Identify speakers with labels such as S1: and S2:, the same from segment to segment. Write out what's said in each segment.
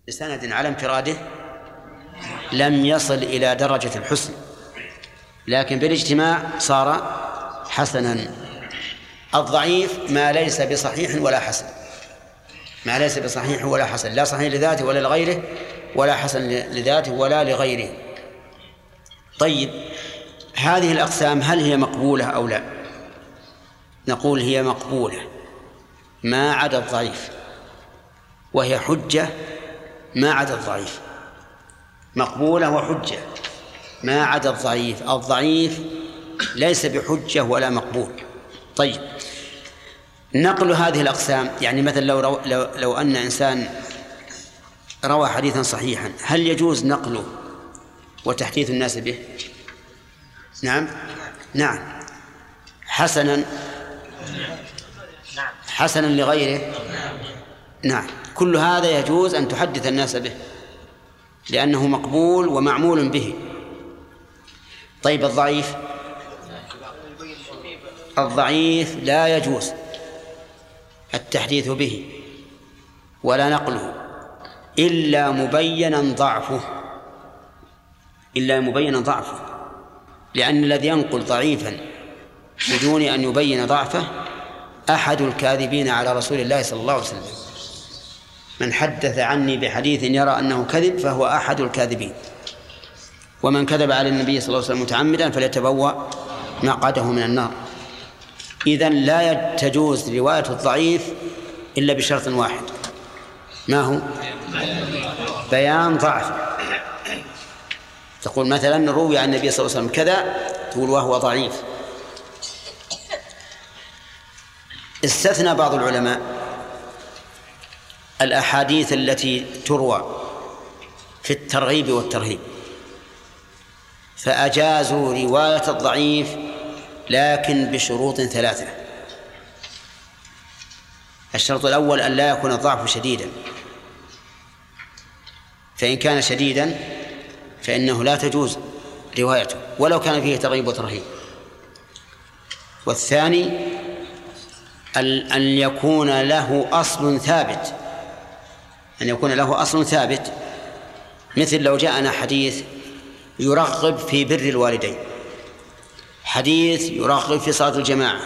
S1: بسند على انفراده لم يصل إلى درجة الحسن، لكن بالاجتماع صار حسنا. الضعيف ما ليس بصحيح ولا حسن، ما ليس بصحيح ولا حسن، لا صحيح لذاته ولا لغيره، ولا حسن لذاته ولا لغيره. طيب، هذه الأقسام هل هي مقبولة أو لا؟ نقول هي مقبولة ما عدا الضعيف، وهي حجة ما عدا الضعيف، مقبولة وحجة ما عدا الضعيف. الضعيف ليس بحجة ولا مقبول. طيب، نقل هذه الأقسام، يعني مثلا لو أن إنسان روى حديثا صحيحا، هل يجوز نقله وتحديث الناس به؟ نعم. حسنا لغيره، نعم، كل هذا يجوز أن تحدث الناس به لأنه مقبول ومعمول به. طيب، الضعيف لا يجوز التحديث به ولا نقله إلا مبينا ضعفه، لأن الذي ينقل ضعيفا بدون أن يبين ضعفه أحد الكاذبين على رسول الله صلى الله عليه وسلم. من حدث عني بحديث يرى أنه كذب فهو أحد الكاذبين، ومن كذب على النبي صلى الله عليه وسلم متعمدا فليتبوأ مقعده من النار. إذن لا تجوز رواية الضعيف إلا بشرط واحد، ما هو؟ بيان ضعف. تقول مثلا روي عن النبي صلى الله عليه وسلم كذا، تقول وهو ضعيف. استثنى بعض العلماء الأحاديث التي تروى في الترغيب والترهيب، فأجازوا رواية الضعيف لكن بشروط 3. الشرط الأول أن لا يكون الضعف شديدا، فإن كان شديدا فإنه لا تجوز روايته ولو كان فيه ترغيب وترهيب. والثاني أن يكون له أصل ثابت، مثل لو جاءنا حديث يرغب في بر الوالدين، حديث يرغب في صلاة الجماعة،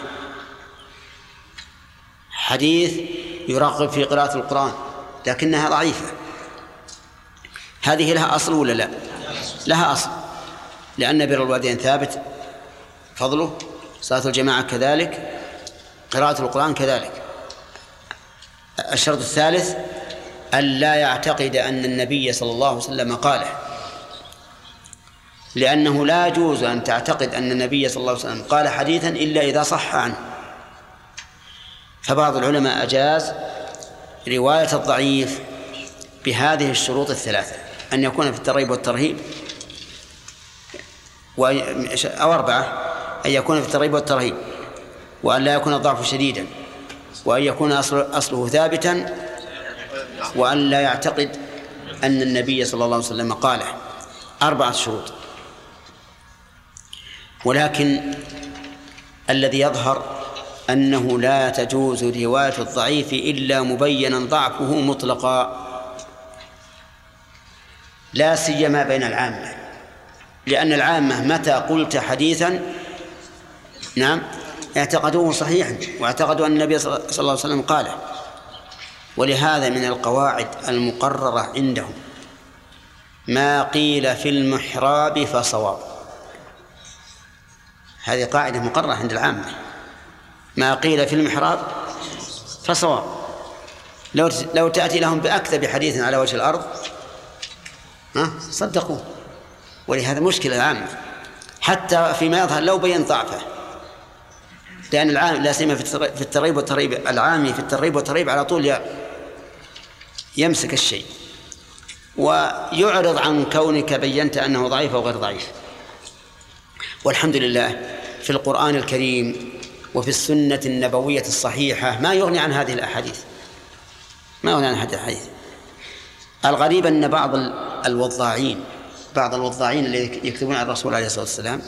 S1: حديث يرغب في قراءة القرآن، لكنها ضعيفة، هذه لها أصل ولا لا؟ لها أصل، لأن بر الوالدين ثابت فضله، صلاة الجماعة كذلك، قراءة القرآن كذلك. الشرط الثالث أن لا يعتقد أن النبي صلى الله عليه وسلم قاله، لأنه لا يجوز أن تعتقد أن النبي صلى الله عليه وسلم قال حديثا إلا إذا صح عنه. فبعض العلماء أجاز رواية الضعيف بهذه الشروط 3، أن يكون في الترغيب والترهيب، أو 4، أن يكون في الترغيب والترهيب، وأن لا يكون الضعف شديدا، وأن يكون أصله ثابتا، وأن لا يعتقد أن النبي صلى الله عليه وسلم قاله. 4 شروط. ولكن الذي يظهر أنه لا تجوز رواية الضعيف إلا مبينا ضعفه مطلقا، لا سيما بين العامة، لأن العامة متى قلت حديثا اعتقدوه صحيحا واعتقدوا أن النبي صلى الله عليه وسلم قاله. ولهذا من القواعد المقررة عندهم ما قيل في المحراب فصواب. هذه قاعدة مقررة عند العامة، ما قيل في المحراب فصواب. لو تأتي لهم بأكذب حديث على وجه الأرض صدقوه. ولهذا مشكلة العامة حتى فيما يظهر لو بين ضعفه، لأن العام لا سيما في الترغيب والترهيب، العامي في الترغيب والترهيب على طول يمسك الشيء ويعرض عن كونك بينت أنه ضعيف أو غير ضعيف. والحمد لله في القرآن الكريم وفي السنة النبوية الصحيحة ما يغني عن هذه الأحاديث، الغريب أن بعض الوضاعين الذين يكتبون عن الرسول عليه الصلاة والسلام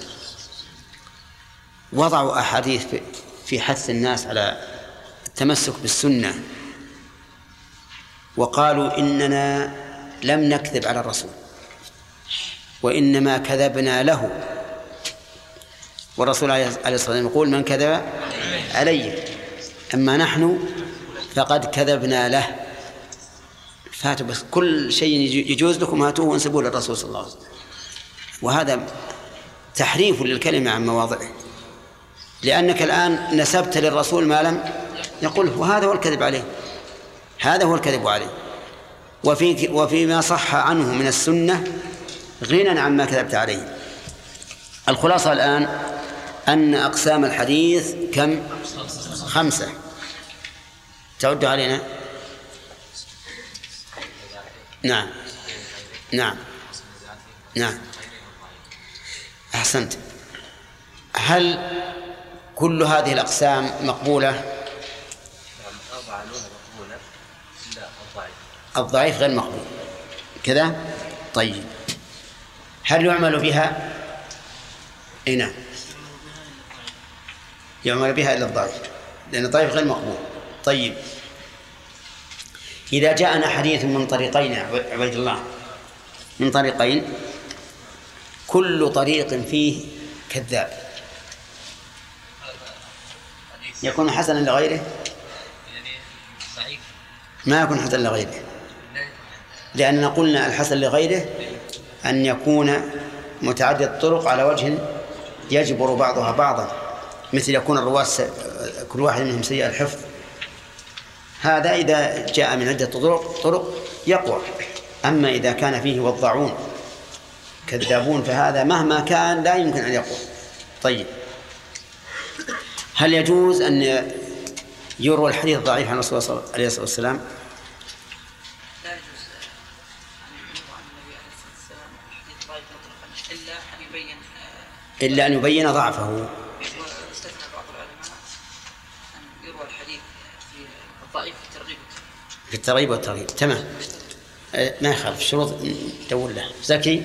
S1: وضعوا أحاديث في حث الناس على التمسك بالسنة، وقالوا إننا لم نكذب على الرسول، وإنما كذبنا له. والرسول عليه الصلاة والسلام يقول: من كذب علي، أما نحن فقد كذبنا له. فاتوا بس كل شيء يجوز لكم هاتوه وانسبوه للرسول صلى الله عليه وسلم. وهذا تحريف للكلمة عن مواضعه، لأنك الآن نسبت للرسول ما لم يقوله، وهذا هو الكذب عليه، هذا هو الكذب عليه. وفيما صح عنه من السنة غنى عما كذبت عليه. الخلاصة الآن أن أقسام الحديث كم؟ 5. تعد علينا؟ نعم نعم نعم، أحسنت. هل كل هذه الأقسام مقبولة؟ الضعيف غير مقبول كذا. طيب، هل يعمل بها؟ نعم، يعمل بها إلا الضعيف، لأن الضعيف غير مقبول. طيب، إذا جاءنا حديث من طريقين عبيد الله، من طريقين كل طريق فيه كذاب، يكون حسنا لغيره؟ ما يكون حسنا لغيره، لأننا قلنا الحسن لغيره أن يكون متعدد الطرق على وجه يجبر بعضها بعضا، مثل يكون الرواة كل واحد منهم سيء الحفظ، هذا إذا جاء من عدة طرق يقوى. أما إذا كان فيه وضعون كذابون فهذا مهما كان لا يمكن أن يقوى. طيب، هل يجوز أن يروى الحديث الضعيف عن الرسول عليه الصلاة والسلام؟
S2: لا يجوز أن يروى عن النبي عليه الصلاة والسلام الحديث ضعيف مطلقا إلا أن يبين
S1: ضعفه.
S2: واستثنى بعض العلماء أن يروى الحديث في الضعيف في
S1: الترغيب والترهيب. تمام، ما يخالف الشروط دول له. زكي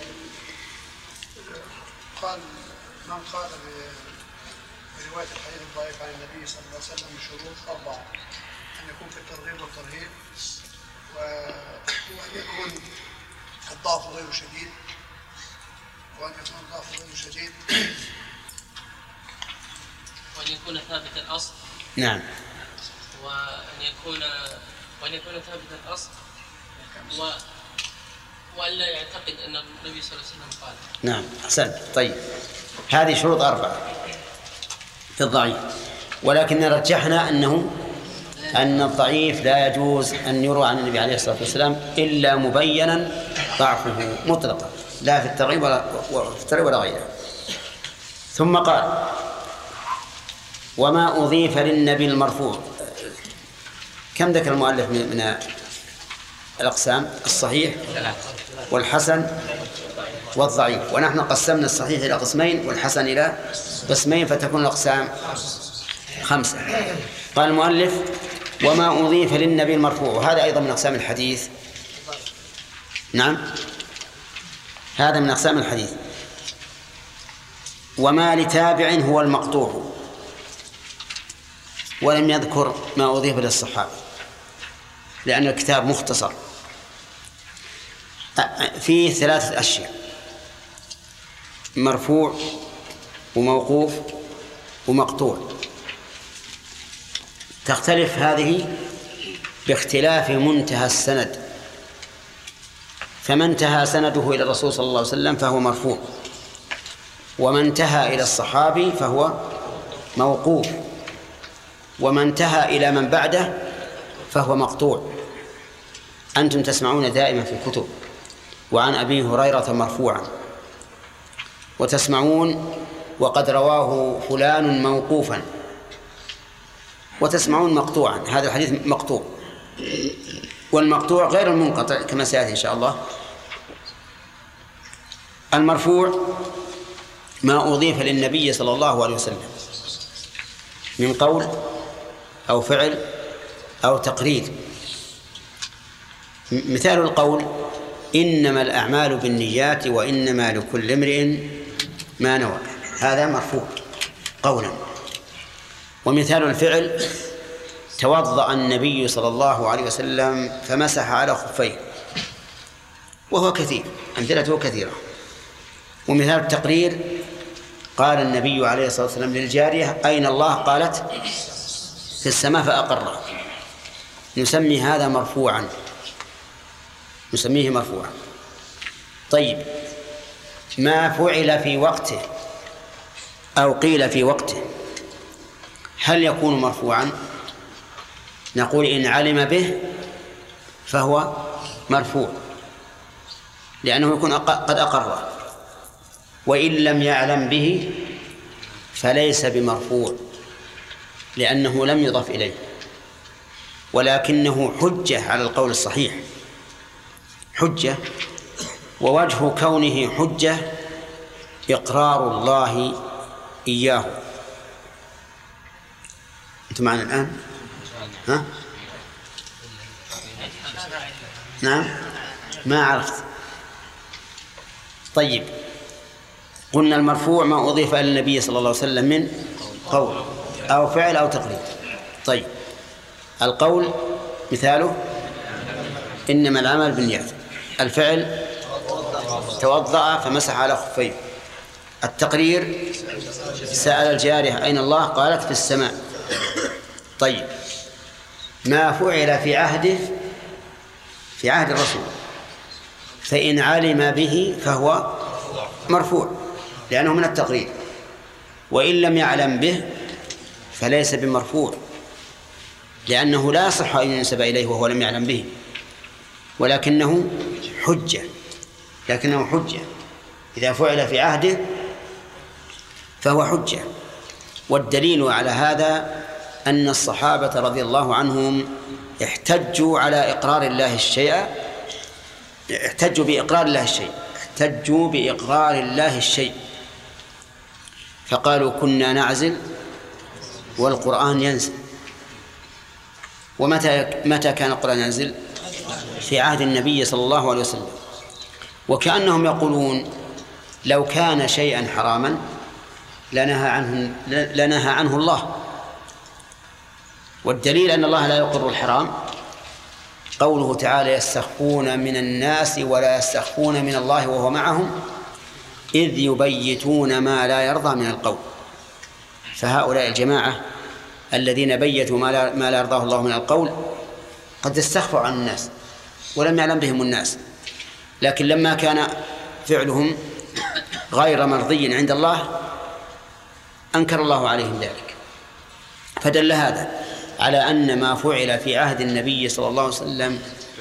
S3: قال من قال برواية الحديث الضعيف عن النبي صلى الله عليه وسلم شروط 4: أن يكون في الترغيب والترهيب، وأن يكون الضعف غير شديد،
S2: وأن يكون ثابت الأصل.
S1: نعم.
S2: وأن يكون ثابت الأصل، وأن لا يعتقد أن النبي صلى الله عليه وسلم قال.
S1: نعم، أحسنت. طيب، هذه شروط 4 في الضعيف، ولكن رجحنا أن الضعيف لا يجوز أن يروى عن النبي عليه الصلاة والسلام إلا مبينا ضعفه مطلقا، لا في الترغيب ولا غيره. ثم قال: وما أضيف للنبي المرفوع. كم ذكر المؤلف من الأقسام؟ الصحيح والحسن والضعيف، ونحن قسمنا الصحيح إلى قسمين والحسن إلى قسمين، فتكون الأقسام 5. قال المؤلف: وما أضيف للنبي المرفوع، وهذا أيضا من أقسام الحديث. نعم، هذا من أقسام الحديث. وما لتابع هو المقطوع، ولم يذكر ما أضيف للصحابة لأن الكتاب مختصر. فيه 3 أشياء: مرفوع وموقوف ومقطوع. تختلف هذه باختلاف منتهى السند، فمن انتهى سنده إلى الرسول صلى الله عليه وسلم فهو مرفوع، ومن انتهى إلى الصحابي فهو موقوف، ومن انتهى إلى من بعده فهو مقطوع. أنتم تسمعون دائما في الكتب وعن أبي هريرة مرفوعا، وتسمعون وقد رواه فلان موقوفا، وتسمعون مقطوعا. هذا الحديث مقطوع، والمقطوع غير المنقطع كما سيأتي إن شاء الله. المرفوع ما أضيف للنبي صلى الله عليه وسلم من قول أو فعل أو تقرير. مثال القول: إنما الأعمال بالنيات وإنما لكل امرئ ما نوى، هذا مرفوع قولا. ومثال الفعل: توضأ النبي صلى الله عليه وسلم فمسح على خفيه، وهو كثير، أمثلته كثيرة. ومثال التقرير قال النبي عليه الصلاة والسلام للجارية أين الله؟ قالت في السماء فأقره. نسمي هذا مرفوعا، نسميه مرفوعا. طيب، ما فعل في وقته أو قيل في وقته هل يكون مرفوعا؟ نقول إن علم به فهو مرفوع لأنه يكون قد أقره، وإن لم يعلم به فليس بمرفوع لأنه لم يضف إليه، ولكنه حجة على القول الصحيح، حجة. ووجه كونه حجة إقرار الله إياه. أنتم معنا الآن؟ ها؟ نعم، ما عرفت. طيب، قلنا المرفوع ما أضيف إلى النبي صلى الله عليه وسلم من قول أو فعل أو تقرير. طيب، القول مثاله إنما العمل بالنيات. الفعل توضأ فمسح على خفيه. التقرير سأل الجارية أين الله؟ قالت في السماء. طيب، ما فعل في عهده في عهد الرسول فإن علم به فهو مرفوع لأنه من التقرير، وإن لم يعلم به فليس بمرفوع لأنه لا يصح أن ينسب إليه وهو لم يعلم به، ولكنه حجة، إذا فعل في عهده فهو حجة. والدليل على هذا أن الصحابة رضي الله عنهم احتجوا على إقرار الله الشيء، احتجوا بإقرار الله الشيء، فقالوا كنا نعزل والقرآن ينزل. ومتى كان القرآن ينزل؟ في عهد النبي صلى الله عليه وسلم. وكأنهم يقولون لو كان شيئا حراما لنهى عنه الله. والدليل أن الله لا يقر الحرام قوله تعالى يستخفون من الناس ولا يستخفون من الله وهو معهم إذ يبيتون ما لا يرضى من القول. فهؤلاء الجماعة الذين بيتوا ما لا يرضاه الله من القول قد استخفوا عن الناس ولم يعلم بهم الناس، لكن لما كان فعلهم غير مرضي عند الله أنكر الله عليهم ذلك. فدل هذا على أن ما فعل في عهد النبي صلى الله عليه وسلم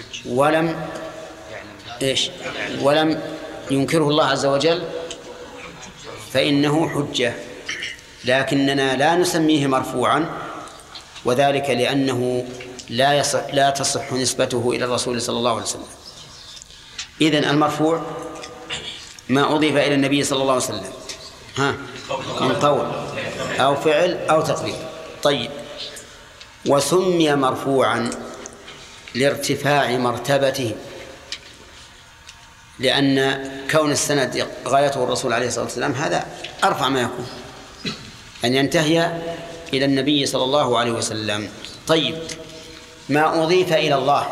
S1: ولم ينكره الله عز وجل فإنه حجة، لكننا لا نسميه مرفوعا، وذلك لأنه لا تصح نسبته إلى الرسول صلى الله عليه وسلم. إذن المرفوع ما أضيف إلى النبي صلى الله عليه وسلم من قول أو فعل أو تقرير. طيب، وسمي مرفوعا لارتفاع مرتبته، لأن كون السند غايته الرسول عليه الصلاة والسلام هذا أرفع ما يكون، أن ينتهي إلى النبي صلى الله عليه وسلم. طيب، ما أضيف إلى الله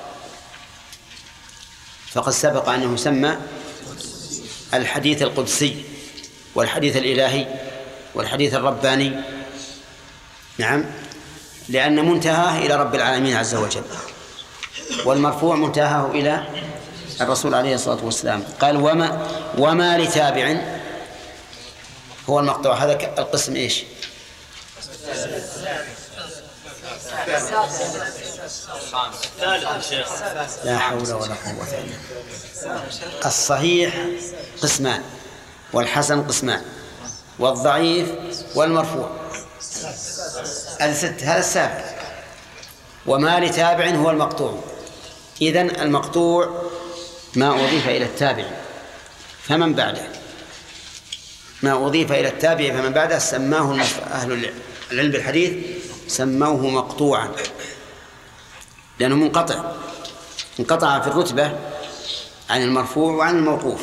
S1: فقد سبق أنه سمى الحديث القدسي والحديث الإلهي والحديث الرباني، نعم، لأن منتهاه إلى رب العالمين عز وجل، والمرفوع منتهاه إلى الرسول عليه الصلاة والسلام. قال وما لتابع هو المقطوع. هذا القسم إيش؟ لا حول ولا قوة إلا بالله. الصحيح قسمان، والحسن قسمان، والضعيف والمرفوع. هذا السابق. وما لتابع هو المقطوع. إذن المقطوع ما أضيف إلى التابع فمن بعده، ما أضيف إلى التابع فمن بعده سماه أهل العلم بالحديث سموه مقطوعا، لأنه انقطع في الرتبة عن المرفوع وعن الموقوف.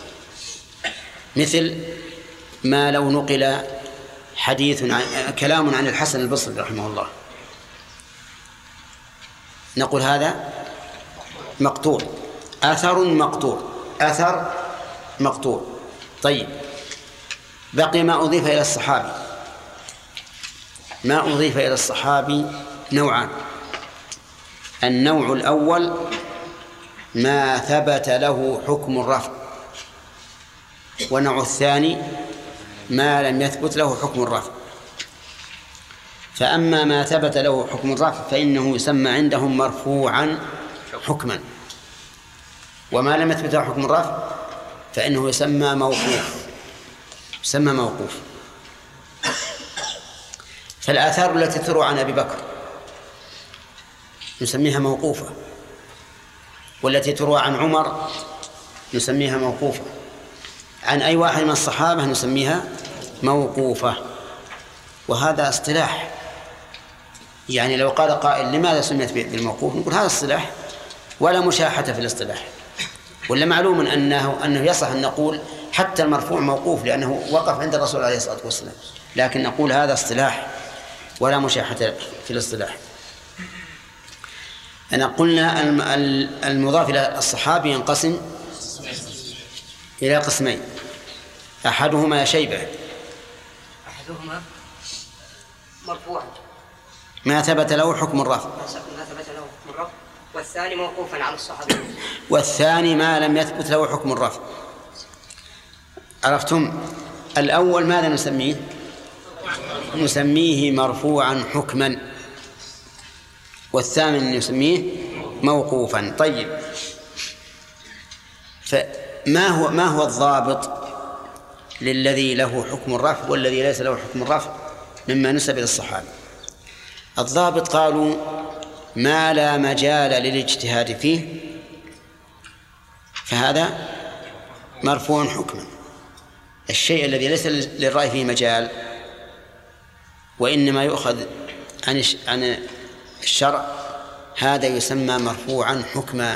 S1: مثل ما لو نقل كلام عن الحسن البصري رحمه الله نقول هذا مقطوع، أثر مقطوع، أثر مقطوع. طيب، بقي ما أضيف إلى الصحابي. ما أضيف إلى الصحابي نوعان. النوع الأول ما ثبت له حكم الرفع، والنوع الثاني ما لم يثبت له حكم الرفع. فأما ما ثبت له حكم الرفع فإنه يسمى عندهم مرفوعا حكما، وما لم يثبت له حكم الرفع فإنه يسمى موقوف. فالآثار التي تروى عن أبي بكر نسميها موقوفة، والتي تروى عن عمر نسميها موقوفة، عن أي واحد من الصحابة نسميها موقوفة. وهذا اصطلاح، يعني لو قال قائل لماذا سميت بالموقوف نقول هذا اصطلاح ولا مشاحة في الاصطلاح، ولا معلوم أنه يصح أن نقول حتى المرفوع موقوف لأنه وقف عند الرسول عليه الصلاة والسلام، لكن نقول هذا اصطلاح ولا مشاحة في الاصطلاح. أنا قلنا المضاف إلى الصحابي ينقسم إلى قسمين. أحدهما يا شيبة،
S4: أحدهما مرفوعا
S1: ما ثبت له حكم الرفع،
S4: والثاني موقوفا على الصحابي،
S1: والثاني ما لم يثبت له حكم الرفع. عرفتم؟ الأول ماذا نسميه؟ نسميه مرفوعا حكما، والثاني نسميه موقوفا. طيب، فما هو الضابط للذي له حكم الرفع والذي ليس له حكم الرفع مما نسب إلى الصحابة؟ الضابط قالوا ما لا مجال للاجتهاد فيه فهذا مرفوع حكما. الشيء الذي ليس للرأي فيه مجال وإنما يؤخذ عن الشرع هذا يسمى مرفوعا حكما.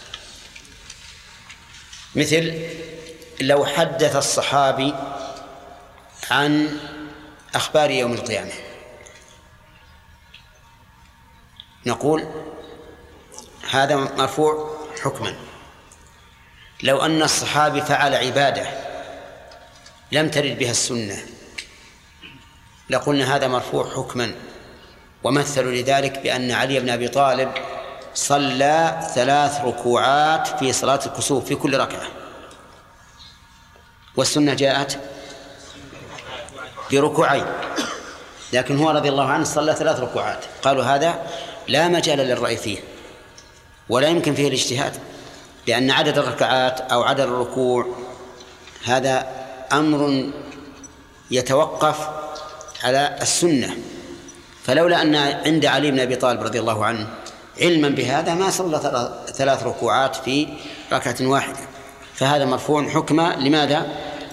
S1: مثل لو حدث الصحابي عن أخبار يوم القيامة نقول هذا مرفوع حكما. لو أن الصحابي فعل عبادة لم ترد بها السنة لقلنا هذا مرفوع حكما. ومثلوا لذلك بأن علي بن أبي طالب صلى 3 ركوعات في صلاة الكسوف في كل ركعة، والسنة جاءت بركوعين، لكن هو رضي الله عنه صلى 3 ركوعات. قالوا هذا لا مجال للرأي فيه ولا يمكن فيه الاجتهاد، لأن عدد الركعات أو عدد الركوع هذا أمر يتوقف على السنة. فلولا أن عند علي بن أبي طالب رضي الله عنه علما بهذا ما صلى 3 ركوعات في ركعة واحدة، فهذا مرفوع حكما. لماذا؟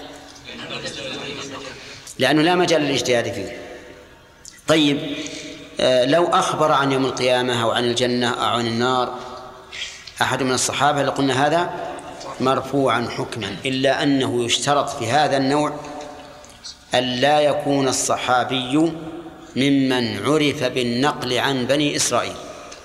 S1: لأنه لا مجال للاجتهاد فيه. طيب، لو أخبر عن يوم القيامة أو عن الجنة أو عن النار أحد من الصحابة لقلنا هذا مرفوعا حكما، إلا أنه يشترط في هذا النوع أن لا يكون الصحابي ممن عرف بالنقل عن بني إسرائيل.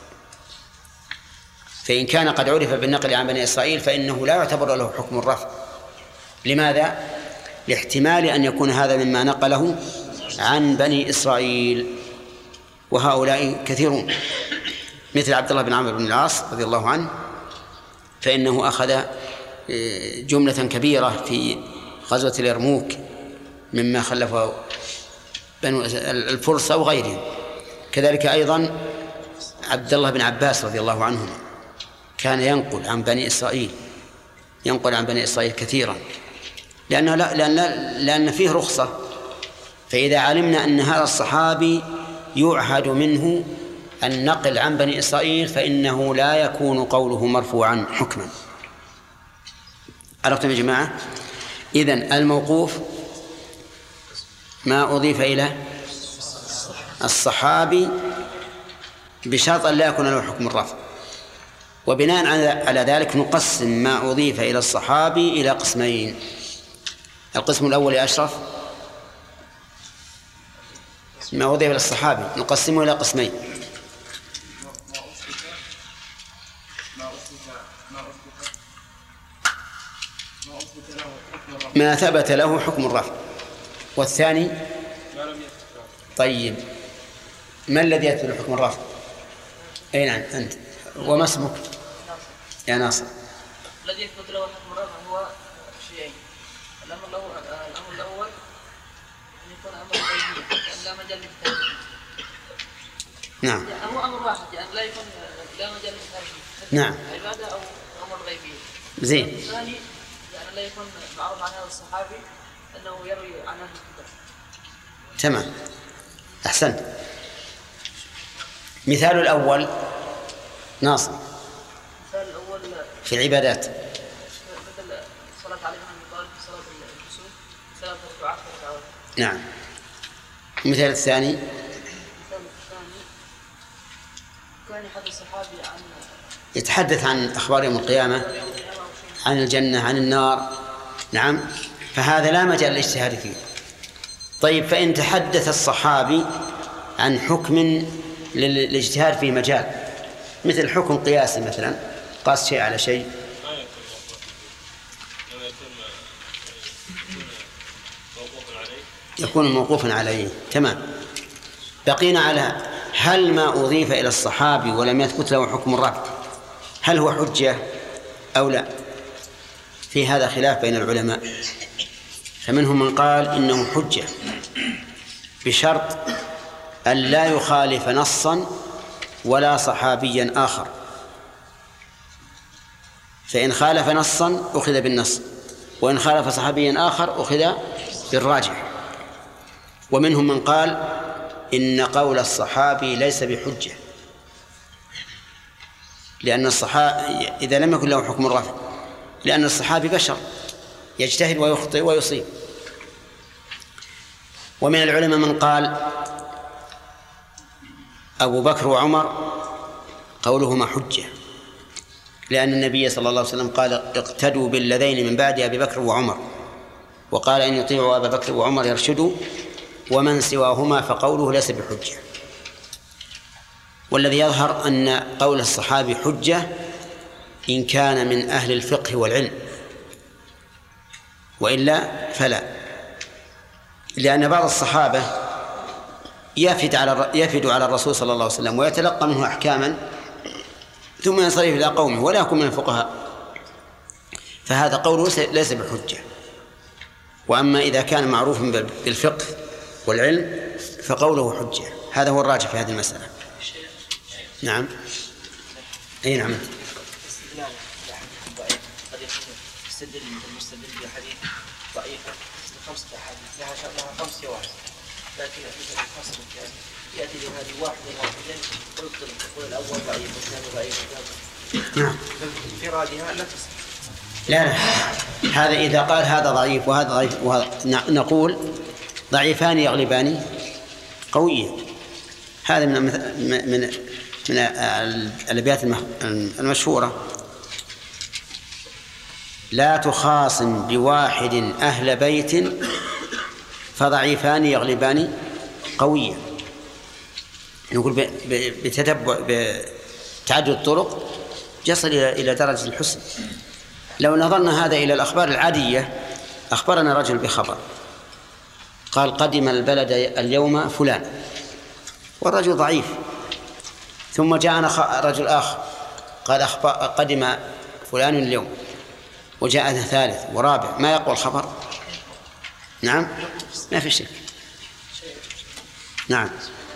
S1: فإن كان قد عرف بالنقل عن بني إسرائيل فإنه لا يعتبر له حكم الرفع. لماذا؟ لاحتمال أن يكون هذا مما نقله عن بني إسرائيل، وهؤلاء كثيرون، مثل عبد الله بن عمرو بن العاص رضي الله عنه، فإنه أخذ جملة كبيرة في غزوة اليرموك مما خلفه بنو الفرس أو غيرهم. كذلك أيضا عبد الله بن عباس رضي الله عنهما كان ينقل عن بني إسرائيل كثيرا، لأن فيه رخصة. فإذا علمنا أن هذا الصحابي يعهد منه النقل عن بني إسرائيل فإنه لا يكون قوله مرفوعا حكما. عرفتم يا جماعة؟ إذن الموقوف ما أضيف إلى الصحابي بشرط أن لا يكون له حكم الرفع. وبناء على ذلك نقسم ما أضيف إلى الصحابي إلى قسمين. القسم الأول يا أشرف ما أضيف إلى الصحابي نقسمه إلى قسمين. ما ثبت له حكم الرفع. والثاني طيب، ما الذي يثبت له حكم الرفع؟ أي نعم أنت. وما اسمك يا ناصر؟
S2: الذي يثبت له حكم الرفع هو شيئين. الأمر الأول أن يكون أمر غيبي لأن لا مجال للتهديد.
S1: نعم.
S2: هو أمر واحد يعني لا يكون لا مجال للتهديد.
S1: نعم.
S2: عبادة أو أمر غيبي.
S1: زين.
S2: الثاني يعني لا يكون معروف عن هذا الصحابي أنه يروي عن أهل الكتاب.
S1: تمام، أحسنت. مثال الأول ناصر.
S2: مثال الأول
S1: في العبادات
S2: مثل صلاة علي بن أبي طالب في صلاة الكسوف 3 ركعات.
S1: نعم. المثال الثاني
S2: كان يحدث الصحابي عن
S1: يتحدث عن أخبار يوم القيامة، عن الجنة، عن النار. نعم، فهذا لا مجال للاجتهاد فيه. طيب، فإن تحدث الصحابي عن حكم للاجتهاد في مجال، مثل حكم قياسي مثلا، قاس شيء على شيء، يكون موقوفا عليه. تمام. بقينا على هل ما أضيف إلى الصحابي ولم يثبت له حكم الرفع هل هو حجة أو لا؟ في هذا خلاف بين العلماء، فمنهم من قال إنه حجة بشرط أن لا يخالف نصا ولا صحابيا آخر، فإن خالف نصا أخذ بالنص، وإن خالف صحابيا آخر أخذ بالراجح. ومنهم من قال إن قول الصحابي ليس بحجة، لأن الصحابي إذا لم يكن له حكم الرفع، لأن الصحابي بشر يجتهد ويخطئ ويصيب. ومن العلماء من قال أبو بكر وعمر قولهما حجة، لأن النبي صلى الله عليه وسلم قال اقتدوا بالذين من بعد أبي بكر وعمر، وقال إن يطيعوا أبا بكر وعمر يرشدوا، ومن سواهما فقوله ليس بحجة. والذي يظهر أن قول الصحابي حجة إن كان من أهل الفقه والعلم، وإلا فلا، لأن بعض الصحابة يفد على الرسول صلى الله عليه وسلم ويتلقى منه أحكاما ثم ينصرف إلى قومه ولا يكون من الفقهاء، فهذا قوله ليس بحجة. وأما إذا كان معروفا بالفقه والعلم فقوله حجة. هذا هو الراجح في هذه المسألة. نعم. أي نعم.
S5: قد يكون المستدل بحديث ضعيف 5 أحاديث لها 5 شواهد، لكن الفصل يأتي بهذه واحدة ويبطل يقول الأول ضعيف والثاني ضعيف.
S1: نعم.
S5: انفرادها لا تصح.
S1: لا، هذا إذا قال هذا ضعيف وهذا ضعيف نقول ضعيفان يغلبان قوية. هذا من الأبيات المشهورة: لا تخاصم بواحد أهل بيت فضعيفان يغلبان قوية. نقول بتتبع بتعدد الطرق يصل إلى درجة الحسن. لو نظرنا هذا إلى الأخبار العادية، أخبرنا رجل بخبر قال قدم البلد اليوم فلان، والرجل ضعيف، ثم جاءنا رجل آخر قال قدم فلان اليوم، وجاءنا ثالث ورابع، ما يقوى الخبر؟ نعم، ما في شك. نعم.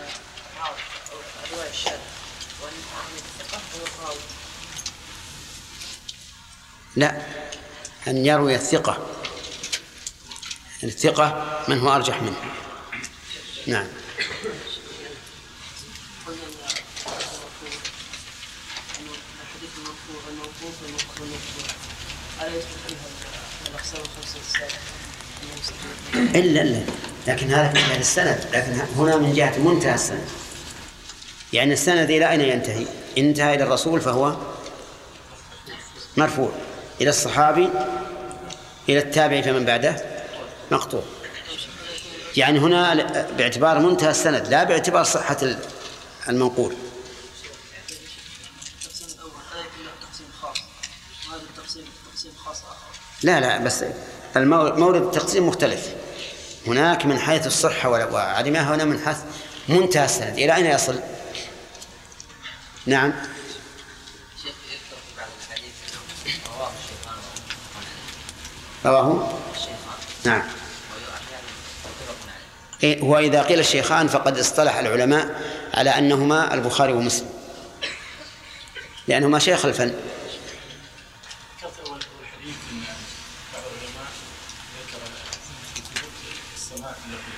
S1: لا، أن يروي الثقة من هو أرجح منه. نعم. إلا لكن هذا من جهة السند، لكن هنا من جهة منتهى السند، يعني السند إلى أين ينتهي؟ انتهى إلى الرسول فهو مرفوع، إلى الصحابي، إلى التابع فمن بعده مقطوع. يعني هنا باعتبار منتهى السند لا باعتبار صحة المنقول.
S5: تقسيم خاص، وهذا التقسيم خاص آخر.
S1: لا بس مورد التقسيم مختلف، هناك من حيث الصحة وعدمها، هنا من حيث منتهى السند إلى أين يصل. نعم.
S6: شيخ يذكر في بعض الحديث أنه رواه الشيخان
S1: رواه
S6: الشيخان.
S1: نعم. وإذا قيل الشيخان فقد اصطلح العلماء على أنهما البخاري ومسلم، لأنهما شيخ الفن.
S7: كثر الحديث من بعض العلماء ذكر السماع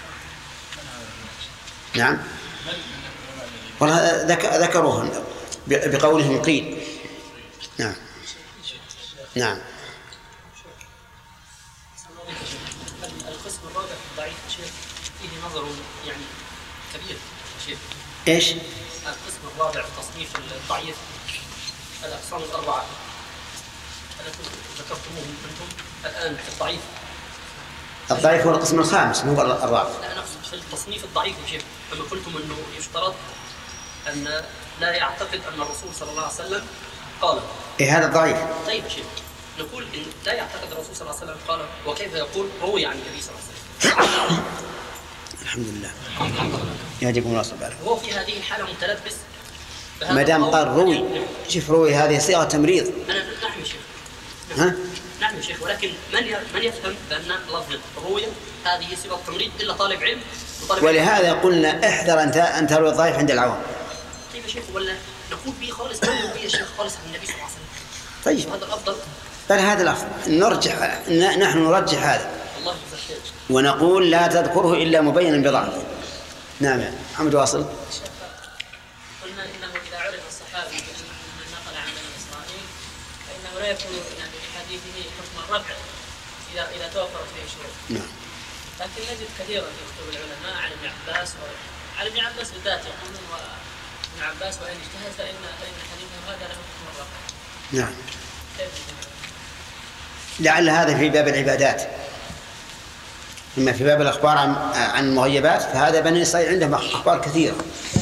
S1: نعم. والله ذكروه بقولهم قيل. نعم. نعم.
S5: القسم الرابع في الضعيف شيخ فيه نظر يعني كبير شيخ.
S1: ايش؟
S5: القسم الرابع في تصنيف الضعيف الأقسام الأربعة التي ذكرتموهم أنتم الآن في الضعيف.
S1: الضعيف هو القسم الخامس هو الرابع.
S5: لا أنا أقصد في التصنيف الضعيف شيخ، لما قلتم أنه يشترط أن لا يعتقد أن الرسول صلى الله عليه وسلم قال.
S1: إيه هذا ضعيف.
S5: طيب شيخ نقول إن لا يعتقد الرسول صلى الله عليه وسلم قال، وكيف يقول روي عن النبي صلى الله عليه وسلم.
S1: الحمد لله. يهديكم الله سبحانه.
S5: هو في هذه الحالة متلبس.
S1: ما دام قال روي، شوف روي هذه صيغة تمريض.
S5: نعم يا شيخ.
S1: ها؟
S5: نعم يا شيخ، ولكن من يفهم بأن لفظ روي هذه صيغة تمريض إلا طالب علم.
S1: ولهذا قلنا احذر أن تروي الضعيف عند العوام.
S5: طيب يا شيخ، ولا نقول به خالص ما نقول به يا شيخ خالص عن النبي صلى الله عليه وسلم.
S1: طيب
S5: هذا الأفضل.
S1: بل هذا الأفضل، نحن نرجح هذا.
S5: الله يجزاك خير.
S1: ونقول لا تذكره إلا مبينا بضعفه. نعم يا محمد واصل.
S8: قلنا إنه إذا عرف الصحابي بأنه نقل عن بني إسرائيل فإنه لا يكون في حديثه حكم الرفع إذا توفرت فيه شروط.
S1: نعم.
S8: لكن نجد كثيرا في كتب العلماء عن ابن عباس عن ابن عباس بالذات يقولون ابن عباس وإن اجتهد فإن حديثه هذا له حكم الرفع.
S1: نعم. لعل هذا في باب العبادات، أما في باب الأخبار عن المغيبات فهذا بني إسرائيل عندهم أخبار كثيرة.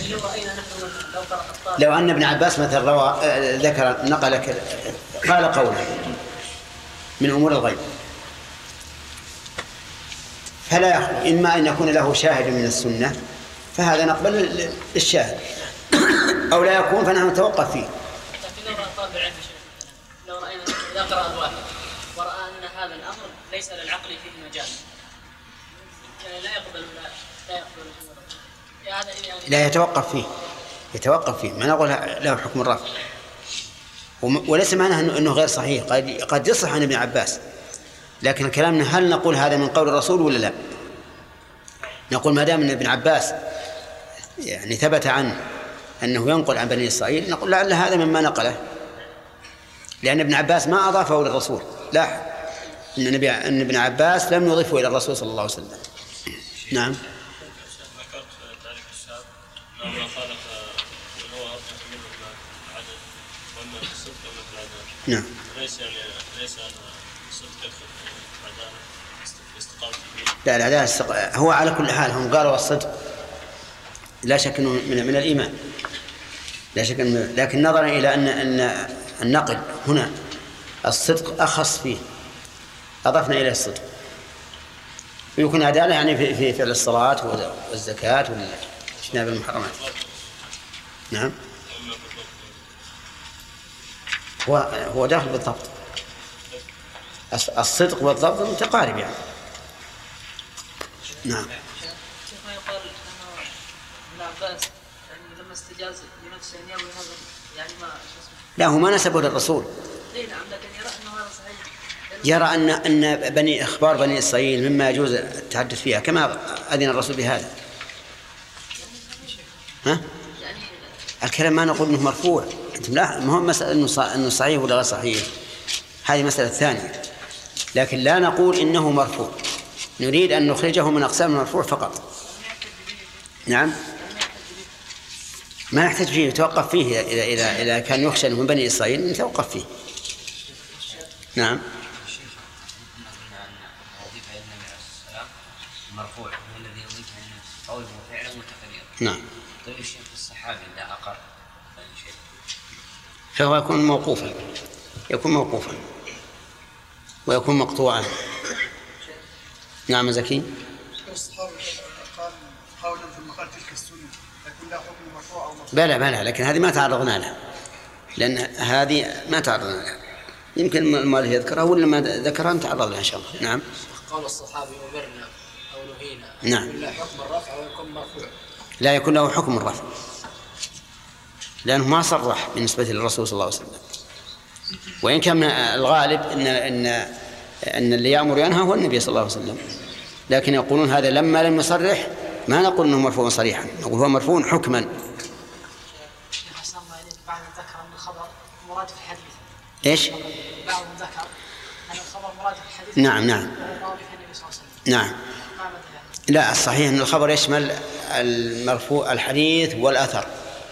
S1: لو أن ابن عباس مثلا روى ذكر نقل قال قولا من أمور الغيب فلا يخلو إما أن يكون له شاهد من السنة فهذا نقبل الشاهد، أو لا يكون فنحن نتوقف فيه.
S8: لكن لو رأى طالب العلم لو رأينا إذا قرأ الواحد ورأى أن هذا الأمر ليس للعقل فيه مجال لا يقبل
S1: لا يتوقف فيه ما نقول له حكم الرفع، وليس معناه أنه غير صحيح، قد يصح عن ابن عباس، لكن كلامنا هل نقول هذا من قول الرسول ولا لا؟ نقول ما دام ان ابن عباس يعني ثبت عنه أنه ينقل عن بني إسرائيل نقول لعل هذا مما نقله، لأن ابن عباس ما أضافه للرسول. لا، أن ابن عباس لم يضيفه إلى الرسول صلى الله عليه وسلم. نعم.
S7: ذكرت ذلك الشاب ما خالف هو أرجح منه العدد وأما الصدق مثل هذا.
S1: نعم.
S7: ليس الصدق يدخل في العدالة الاستقامة.
S1: لا العدالة هو على كل حال هم قالوا الصدق لا شك انه من الايمان، لا شك لكن نظرا الى ان النقل هنا الصدق اخص فيه اضفنا اليه الصدق، ويكون عداله يعني في فعل الصلاه والزكاه واجتناب المحرمات. نعم. هو داخل بالضبط، الصدق والضبط متقارب يعني. نعم.
S8: كيف ما يقال انه ابن عباس يعني لما استجاز لنفسه ان يروي هذا يعني ما
S1: لا هو ما نسبه للرسول.
S8: اي نعم، لكن يرى انه هذا صحيح.
S1: يرى ان اخبار بني اسرائيل مما يجوز التحدث فيها كما اذن الرسول بهذا. ها؟ الكلام ما نقول انه مرفوع، انتم لا مهم مساله انه صحيح ولا غير صحيح، هذه مساله ثانيه، لكن لا نقول انه مرفوع، نريد أن نخرجه من أقسام المرفوع فقط. نعم. ما نحتاج فيه، نتوقف فيه إذا كان يخشى من بني إسرائيل نتوقف فيه. نعم.
S6: مرفوع هو الذي يضيف قوله فعلا وتقريرا.
S1: نعم.
S6: طيب الشيخ الصحابي لا أقر
S1: فهو يكون موقوفا. يكون موقوفا ويكون مقطوعا. نعم زكي.
S3: الصحابي قال قولا ثم قال تلك السنة يكون لها حكم مرفوع أو مرفوع.
S1: بلى لكن هذه ما تعرضنا لها، لأن هذه ما تعرضنا لها، يمكن المؤلف يذكرها ولا ما ذكرها نتعرض لها إن شاء الله. نعم.
S5: قول الصحابي أمرنا أو نهينا.
S1: نعم.
S5: يكون له حكم الرفع ويكون مرفوع.
S1: لا يكون له حكم الرفع لأنه ما صرح بالنسبة للرسول صلى الله عليه وسلم، وإن كان الغالب أن اللي يأمر ينهى هو النبي صلى الله عليه وسلم، لكن يقولون هذا لما لم يصرح ما نقول أنه مرفوع صريحا، نقول هو مرفوع حكما.
S8: بعض ذكر أن الخبر مراد في الحديث.
S1: إيش؟
S8: بعض ذكر أن الخبر مراد في الحديث.
S1: نعم.
S8: مراد في النبي صلى الله عليه وسلم.
S1: نعم. لا، الصحيح أن الخبر يشمل المرفوع الحديث والأثر.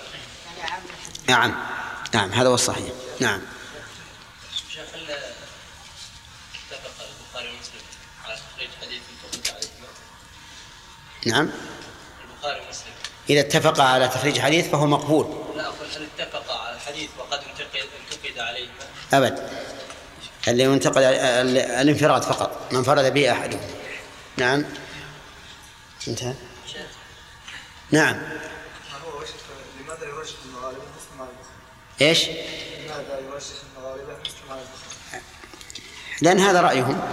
S1: نعم هذا هو الصحيح. نعم.
S6: شيخ هل اتفق البخاري ومسلم على تخريج حديث توقد عليهما؟
S1: نعم.
S6: البخاري ومسلم
S1: إذا اتفق على تخريج حديث فهو مقبول.
S6: لا أقول هل اتفق على الحديث وقد انتقد عليهما؟
S1: أبد، اللي ينتقد الانفراد فقط، من فرد به أحدهم. نعم. انتهى. نعم.
S3: لماذا يرجح المغاربة مسلم على البخاري؟
S1: إيش؟
S3: لماذا يرجح المغاربة مسلم على البخاري؟
S1: لأن هذا رأيهم،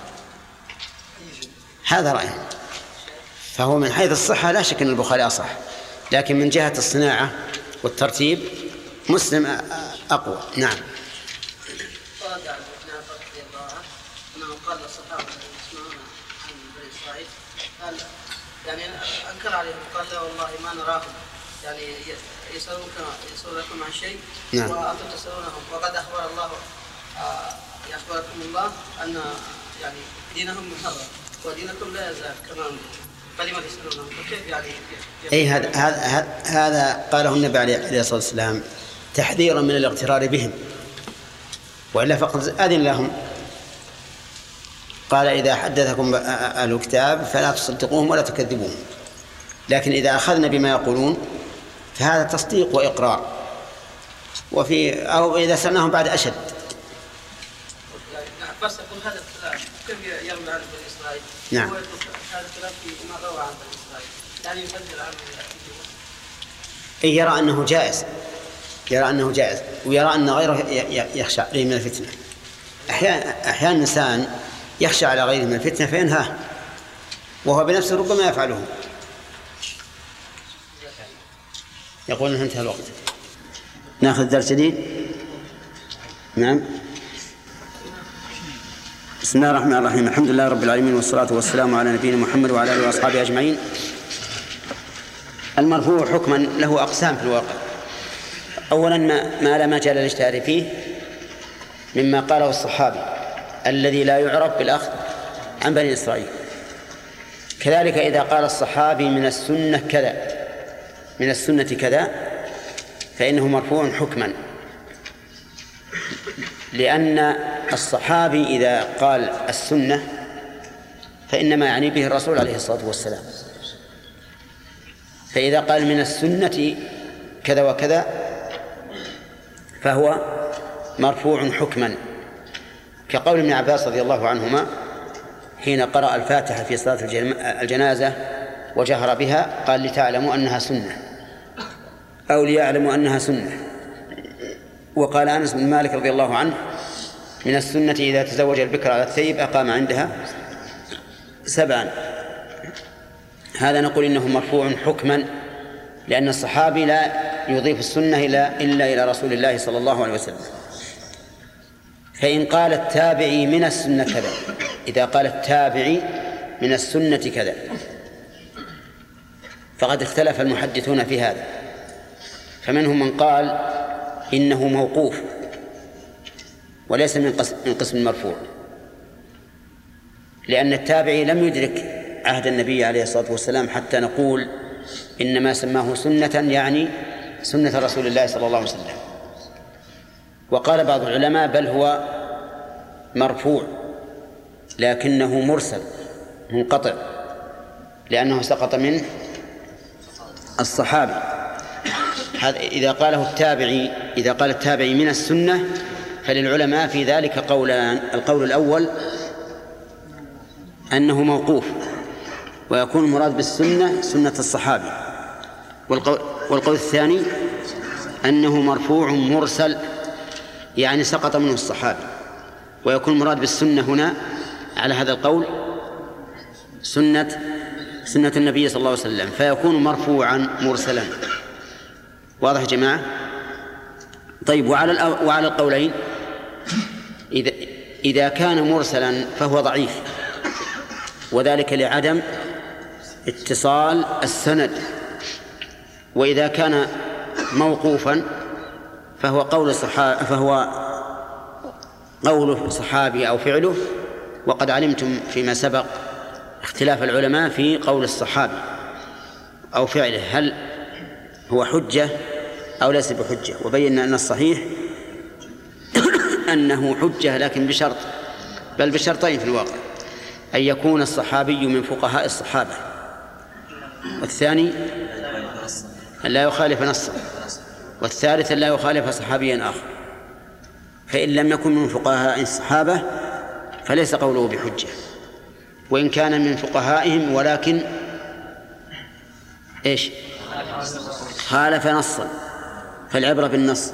S1: هذا رأيهم، فهو من حيث الصحة لا شك أن البخاري أصح، لكن من جهة الصناعة والترتيب مسلم أقوى. نعم.
S2: قال عن ابن عباس رضي الله عنه انه قال للصحابه يسمعون عن بني اسرائيل قال يعني انكر عليهم قال لا والله ما نراهم يعني يسألونكم عن شيء وانتم تسألونهم وقد اخبر الله يخبركم الله ان يعني دينهم محرم ودينكم لا يزال كما فلما تسألونهم فكيف يعني
S1: أي هذا قاله النبي عليه الصلاة والسلام تحذيرا من الاغترار بهم، وإلا فقد أذن لهم، قال إذا حدثكم أهل الكتاب فلا تصدقوهم ولا تكذبوهم، لكن إذا أخذنا بما يقولون فهذا تصديق وإقرار، أو إذا سألناهم بعد أشد.
S2: بس أقول هذا الكلام كيف يروي عن بني إسرائيل؟
S1: نعم.
S2: هذا الكلام ما روى عن بني إسرائيل يعني يفضل عنه.
S1: يرى أنه جائز، يرى أنه جائز، ويرى أن غيره يخشى عليه من الفتنة. أحيانا الإنسان يخشى على غيره من الفتنة فينهاه، وهو بنفسه ربما يفعله. يقول أنه انتهى الوقت. نأخذ درس جديد. نعم. بسم الله الرحمن الرحيم. الحمد لله رب العالمين، والصلاة والسلام على نبينا محمد وعلى آله وأصحابه أجمعين. المرفوع حكما له أقسام في الواقع. أولا ما لا مجال للاجتهاد فيه مما قاله الصحابي الذي لا يعرف بالأخذ عن بني إسرائيل. كذلك إذا قال الصحابي من السنة كذا، من السنة كذا، فإنه مرفوع حكما، لأن الصحابي إذا قال السنة فإنما يعني به الرسول عليه الصلاة والسلام، فإذا قال من السنة كذا وكذا فهو مرفوع حكما، كقول ابن عباس رضي الله عنهما حين قرأ الفاتحة في صلاة الجنازة وجهر بها قال لتعلموا أنها سنة أو ليعلموا أنها سنة. وقال أنس بن مالك رضي الله عنه من السنة إذا تزوج البكر على الثيب أقام عندها 7. هذا نقول إنه مرفوع حكما، لأن الصحابي لا يضيف السنة إلا إلى رسول الله صلى الله عليه وسلم. فإن قال التابعي من السنة كذا، إذا قال التابعي من السنة كذا فقد اختلف المحدثون في هذا، فمنهم من قال إنه موقوف وليس من قسم المرفوع، لأن التابعي لم يدرك عهد النبي عليه الصلاة والسلام حتى نقول إنما سماه سنة يعني سنة رسول الله صلى الله عليه وسلم. وقال بعض العلماء بل هو مرفوع لكنه مرسل منقطع، لأنه سقط منه الصحابي. إذا قال التابعي من السنة فللعلماء في ذلك قولان: القول الأول أنه موقوف ويكون المراد بالسنة سنة الصحابي، والقول الثاني أنه مرفوع مرسل يعني سقط منه الصحابي، ويكون المراد بالسنة هنا على هذا القول سنة النبي صلى الله عليه وسلم، فيكون مرفوعا مرسلا. واضح يا جماعة؟ طيب، وعلى القولين إذا كان مرسلا فهو ضعيف، وذلك لعدم اتصال السند، وإذا كان موقوفا فهو قول صحابي أو فعله، وقد علمتم فيما سبق اختلاف العلماء في قول الصحابي أو فعله هل هو حجة أو ليس بحجة، وبينا أن الصحيح أنه حجة، لكن بشرط، بل بشرطين في الواقع: أن يكون الصحابي من فقهاء الصحابة، والثاني أن لا يخالف نصا، والثالث أن لا يخالف صحابيا آخر. فإن لم يكن من فقهاء الصحابة فليس قوله بحجة، وإن كان من فقهائهم ولكن خالف نصا فالعبرة بالنص،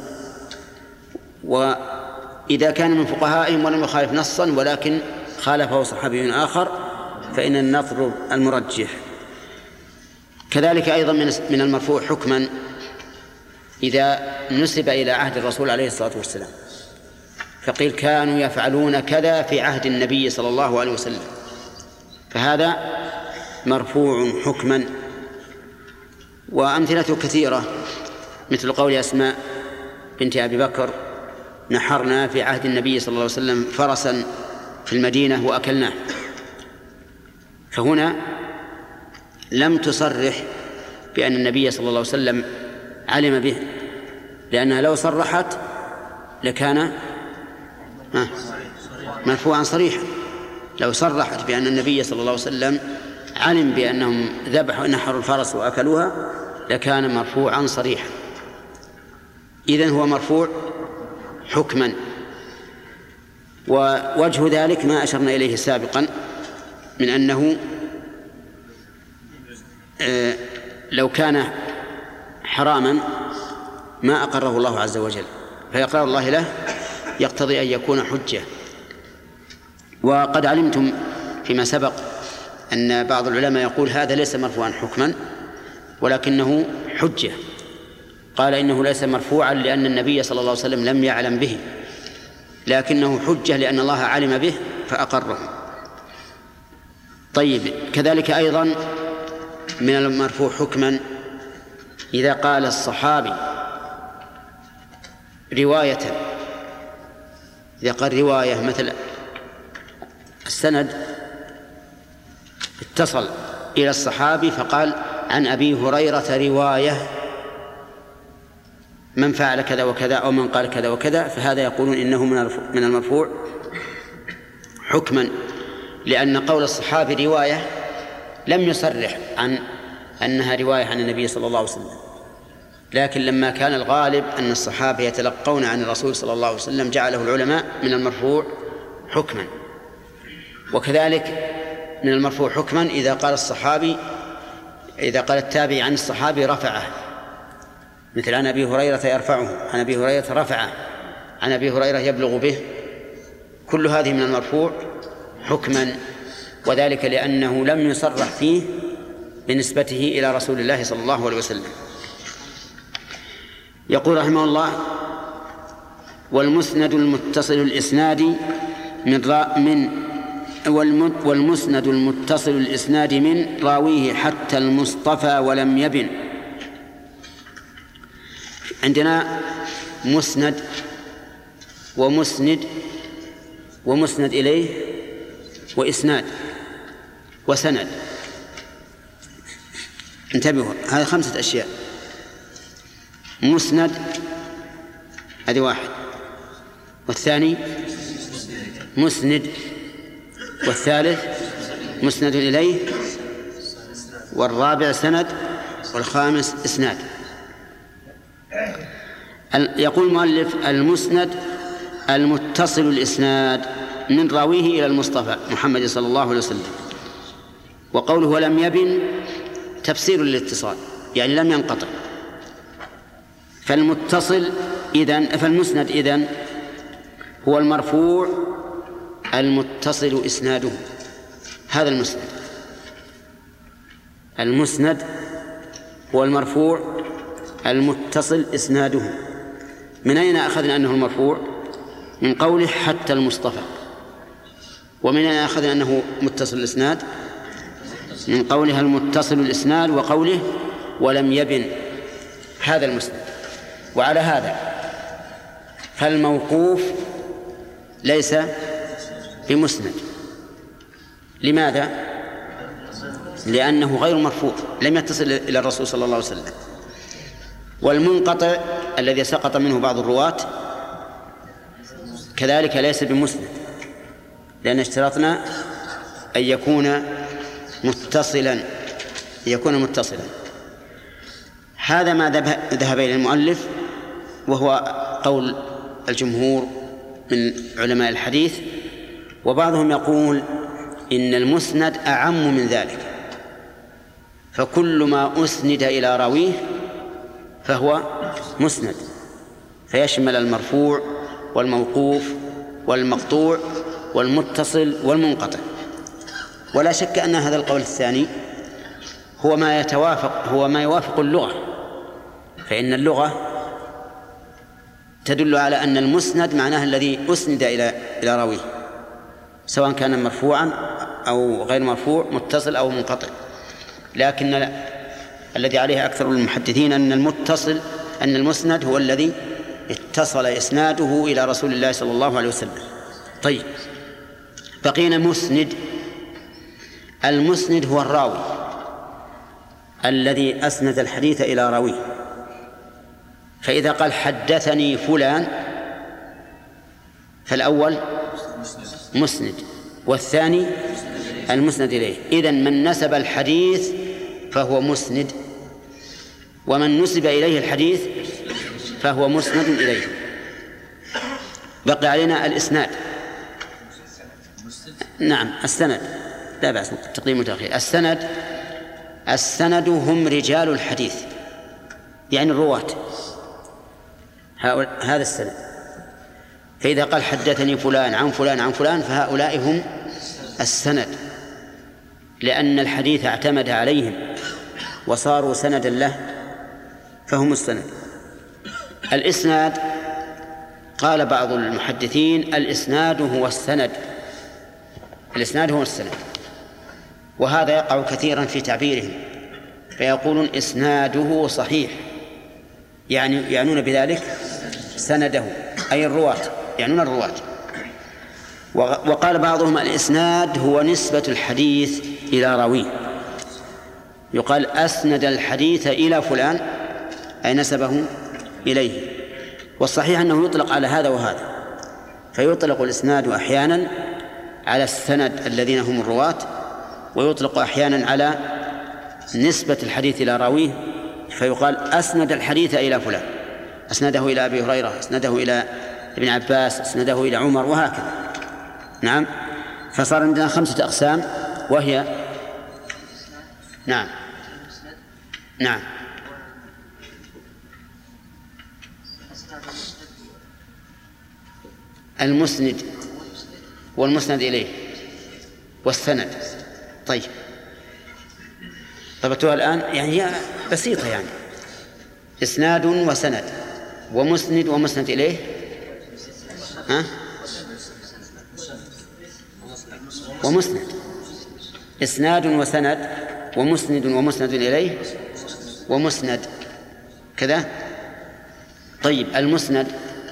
S1: وإذا كان من فقهائهم ولم يخالف نصا ولكن خالفه صحابي آخر فإن نطلب المرجح. كذلك أيضا من المرفوع حكما إذا نسب إلى عهد الرسول عليه الصلاة والسلام، فقيل كانوا يفعلون كذا في عهد النبي صلى الله عليه وسلم، فهذا مرفوع حكما. وأمثلته كثيرة، مثل قول أسماء بنت أبي بكر: نحرنا في عهد النبي صلى الله عليه وسلم فرسا في المدينة وأكلناه. فهنا لم تصرح بأن النبي صلى الله عليه وسلم علم به، لأنها لو صرحت لكان مرفوعا صريحا. لو صرحت بأن النبي صلى الله عليه وسلم علم بأنهم نحروا الفرس وأكلوها لكان مرفوعا صريحا. إذن هو مرفوع حكما. ووجه ذلك ما أشرنا إليه سابقا من أنه لو كان حراما ما أقره الله عز وجل، فيقرر الله له يقتضي أن يكون حجة. وقد علمتم فيما سبق أن بعض العلماء يقول هذا ليس مرفوعا حكما ولكنه حجة، قال إنه ليس مرفوعا لأن النبي صلى الله عليه وسلم لم يعلم به، لكنه حجة لأن الله علم به فأقره. طيب، كذلك أيضا من المرفوع حكما إذا قال الصحابي رواية، إذا قال رواية مثل السند اتصل إلى الصحابي فقال عن أبي هريرة رواية من فعل كذا وكذا أو من قال كذا وكذا، فهذا يقولون إنه من المرفوع حكما، لأن قول الصحابي رواية لم يصرح عن أنها رواية عن النبي صلى الله عليه وسلم، لكن لما كان الغالب أن الصحابة يتلقون عن الرسول صلى الله عليه وسلم جعله العلماء من المرفوع حكما. وكذلك من المرفوع حكما إذا قال التابعي عن الصحابي رفعه، مثل عن أبي هريرة يرفعه، عن أبي هريرة رفعه، عن أبي هريرة يبلغ به، كل هذه من المرفوع حكما، وذلك لأنه لم يصرح فيه بنسبته إلى رسول الله صلى الله عليه وسلم. يقول رحمه الله: والمسند المتصل الإسناد والمسند المتصل الإسناد من راويه حتى المصطفى ولم يبن. عندنا مسند ومسند ومسند إليه وإسناد وسند. انتبهوا، هذه 5 أشياء. مسند هذه واحد، والثاني مسند، والثالث مسند إليه، والرابع سند، والخامس إسناد. يقول المؤلف: المسند المتصل الإسناد من راويه إلى المصطفى محمد صلى الله عليه وسلم. وقوله ولم يبن تفسير للاتصال، يعني لم ينقطع. فالمسند إذن هو المرفوع المتصل إسناده، هذا المسند هو المرفوع المتصل إسناده. من أين أخذنا أنه المرفوع؟ من قوله حتى المصطفى. ومن أين أخذنا أنه متصل الإسناد؟ من قولها المتصل الإسناد وقوله ولم يبن، هذا المسند. وعلى هذا فالموقوف ليس بمسند. لماذا؟ لأنه غير مرفوع، لم يتصل إلى الرسول صلى الله عليه وسلم. والمنقطع الذي سقط منه بعض الرواة كذلك ليس بمسند، لأن اشترطنا أن يكون متصلا. هذا ما ذهب إلى المؤلف، وهو قول الجمهور من علماء الحديث. وبعضهم يقول إن المسند أعم من ذلك، فكل ما أسند إلى راويه فهو مسند، فيشمل المرفوع والموقوف والمقطوع والمتصل والمنقطع. ولا شك أن هذا القول الثاني هو ما يوافق اللغة، فإن اللغة تدل على أن المسند معناه الذي أسند إلى راويه، سواء كان مرفوعا أو غير مرفوع، متصل أو منقطع. لكن الذي عليه أكثر المحدثين أن المسند هو الذي اتصل إسناده إلى رسول الله صلى الله عليه وسلم. طيب، بقينا مسند. المسند هو الراوي الذي أسند الحديث إلى راويه. فإذا قال حدثني فلان فالأول مسند والثاني المسند إليه. إذن من نسب الحديث فهو مسند، ومن نسب إليه الحديث فهو مسند إليه. بقي علينا الإسناد. نعم، السند لا بأس تقديم وتأخير. السند هم رجال الحديث، يعني الرواة، هذا السند. فإذا قال حدثني فلان عن فلان عن فلان فهؤلاء هم السند، لأن الحديث اعتمد عليهم وصاروا سندا له، فهم السند. الإسناد قال بعض المحدثين الإسناد هو السند، وهذا يقع كثيرا في تعبيرهم، فيقولون إسناده صحيح، يعنون بذلك سنده، أي الرواة، يعنون الرواة. وقال بعضهم الإسناد هو نسبة الحديث إلى راويه، يقال أسند الحديث إلى فلان أي نسبه إليه. والصحيح أنه يطلق على هذا وهذا، فيطلق الإسناد أحيانا على السند الذين هم الرواة، ويطلق أحيانا على نسبة الحديث إلى راويه، فيقال أسند الحديث إلى فلان، أسنده إلى أبي هريرة، أسنده إلى ابن عباس، أسنده إلى عمر، وهكذا. نعم، فصار عندنا 5 أقسام، وهي نعم المسند والمسند إليه والسند. طيب ضبطوها الآن، يعني هي بسيطة، يعني إسناد وسند ومسند ومسند إليه، ومسند، إسناد وسند ومسند ومسند إليه ومسند كذا. طيب المسند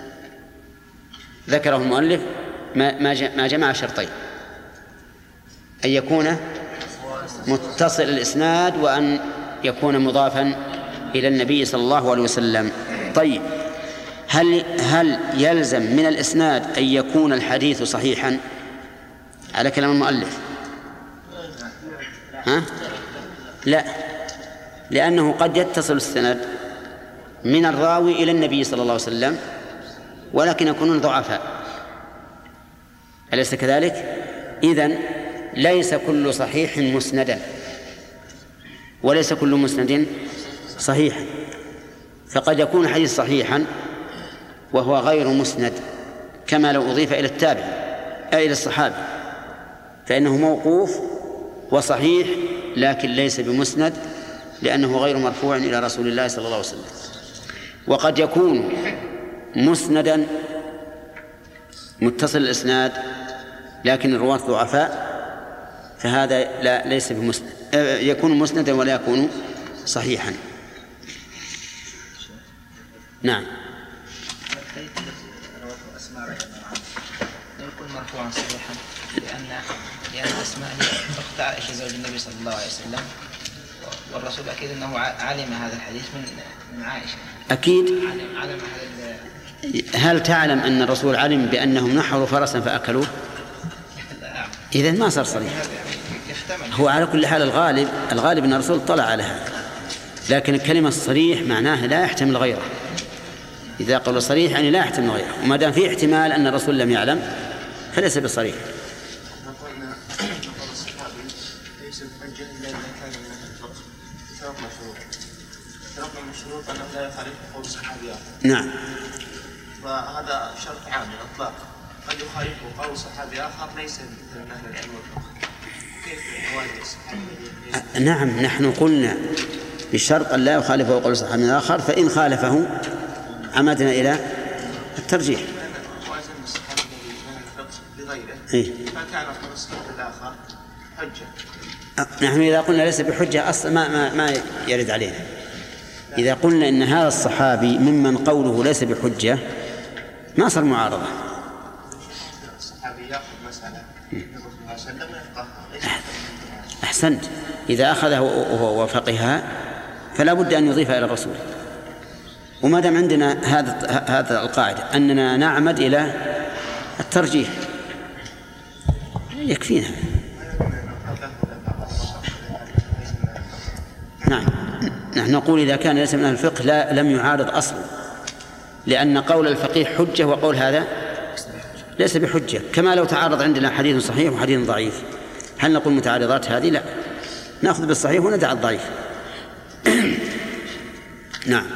S1: ذكره المؤلف ما جمع شرطين: أن يكون متصل الإسناد، وأن يكون مضافا إلى النبي صلى الله عليه وسلم. طيب، هل يلزم من الإسناد أن يكون الحديث صحيحا على كلام المؤلف؟ لا، لأنه قد يتصل السند من الراوي إلى النبي صلى الله عليه وسلم ولكن يكونون ضعفاء، أليس كذلك؟ إذن ليس كل صحيح مسندا، وليس كل مسند صحيحا، فقد يكون الحديث صحيحا وهو غير مسند، كما لو أضيف إلى التابع إلى الصحابي فإنه موقوف وصحيح لكن ليس بمسند لأنه غير مرفوع إلى رسول الله صلى الله عليه وسلم. وقد يكون مسندا متصل الإسناد لكن الرواة ضعفاء، فهذا ليس بمسند، يكون مسندا ولا يكون صحيحا. نعم.
S5: يكون مرفوعا صحيحا لأن أسماء أخت عائشة زوج النبي صلى الله عليه وسلم، والرسول أكيد أنه علم هذا الحديث من عائشة.
S1: أكيد.
S5: علم
S1: هل تعلم أن الرسول علم بأنهم نحروا فرسا فأكلوه؟ إذن ما صار صريح. هو على كل حال الغالب أن الرسول طلع على هذا، لكن الكلمة الصريح معناها لا يحتمل غيره. إذا قالوا صريح يعني لا يحتمل غيره، وما دام في احتمال أن الرسول لم يعلم فليس بصريح.
S9: ليس بحجة إلا إذا كان من أهل الفقه بثلاث مشروط. ثلاث مشروط أنه لا يخالف قول الصحابي آخر.
S1: نعم.
S9: فهذا شرط عام إطلاق، قد يخالفه قول صحابي آخر ليس من أهل العلم والفقه. كيف نوازي الصحابي؟
S1: نعم، نحن قلنا بشرط أن لا يخالفه قول صحابي آخر، فإن خالفه عمدنا إلى الترجيح.
S9: وازن الصحابي من الفقه بغيره. فكان قول الصحابي الآخر حجة.
S1: نحن إذا قلنا ليس بحجة أصلا ما يرد علينا. إذا قلنا إن هذا الصحابي ممن قوله ليس بحجة ما صار معارضة.
S9: الصحابي يأخذ مسألة الرسول صلى الله عليه وسلم ويفقهها.
S1: أحسنت، إذا أخذه وفقها فلا بد أن يضيفها إلى الرسول. وما دام عندنا هذا القاعدة أننا نعمد إلى الترجيح يكفينا. نعم، نحن نقول إذا كان ليس من أهل الفقه لم يعارض أصلا، لأن قول الفقيه حجة وقول هذا ليس بحجة. كما لو تعارض عندنا حديث صحيح وحديث ضعيف، هل نقول متعارضات هذه؟ لا، نأخذ بالصحيح وندع الضعيف. نعم.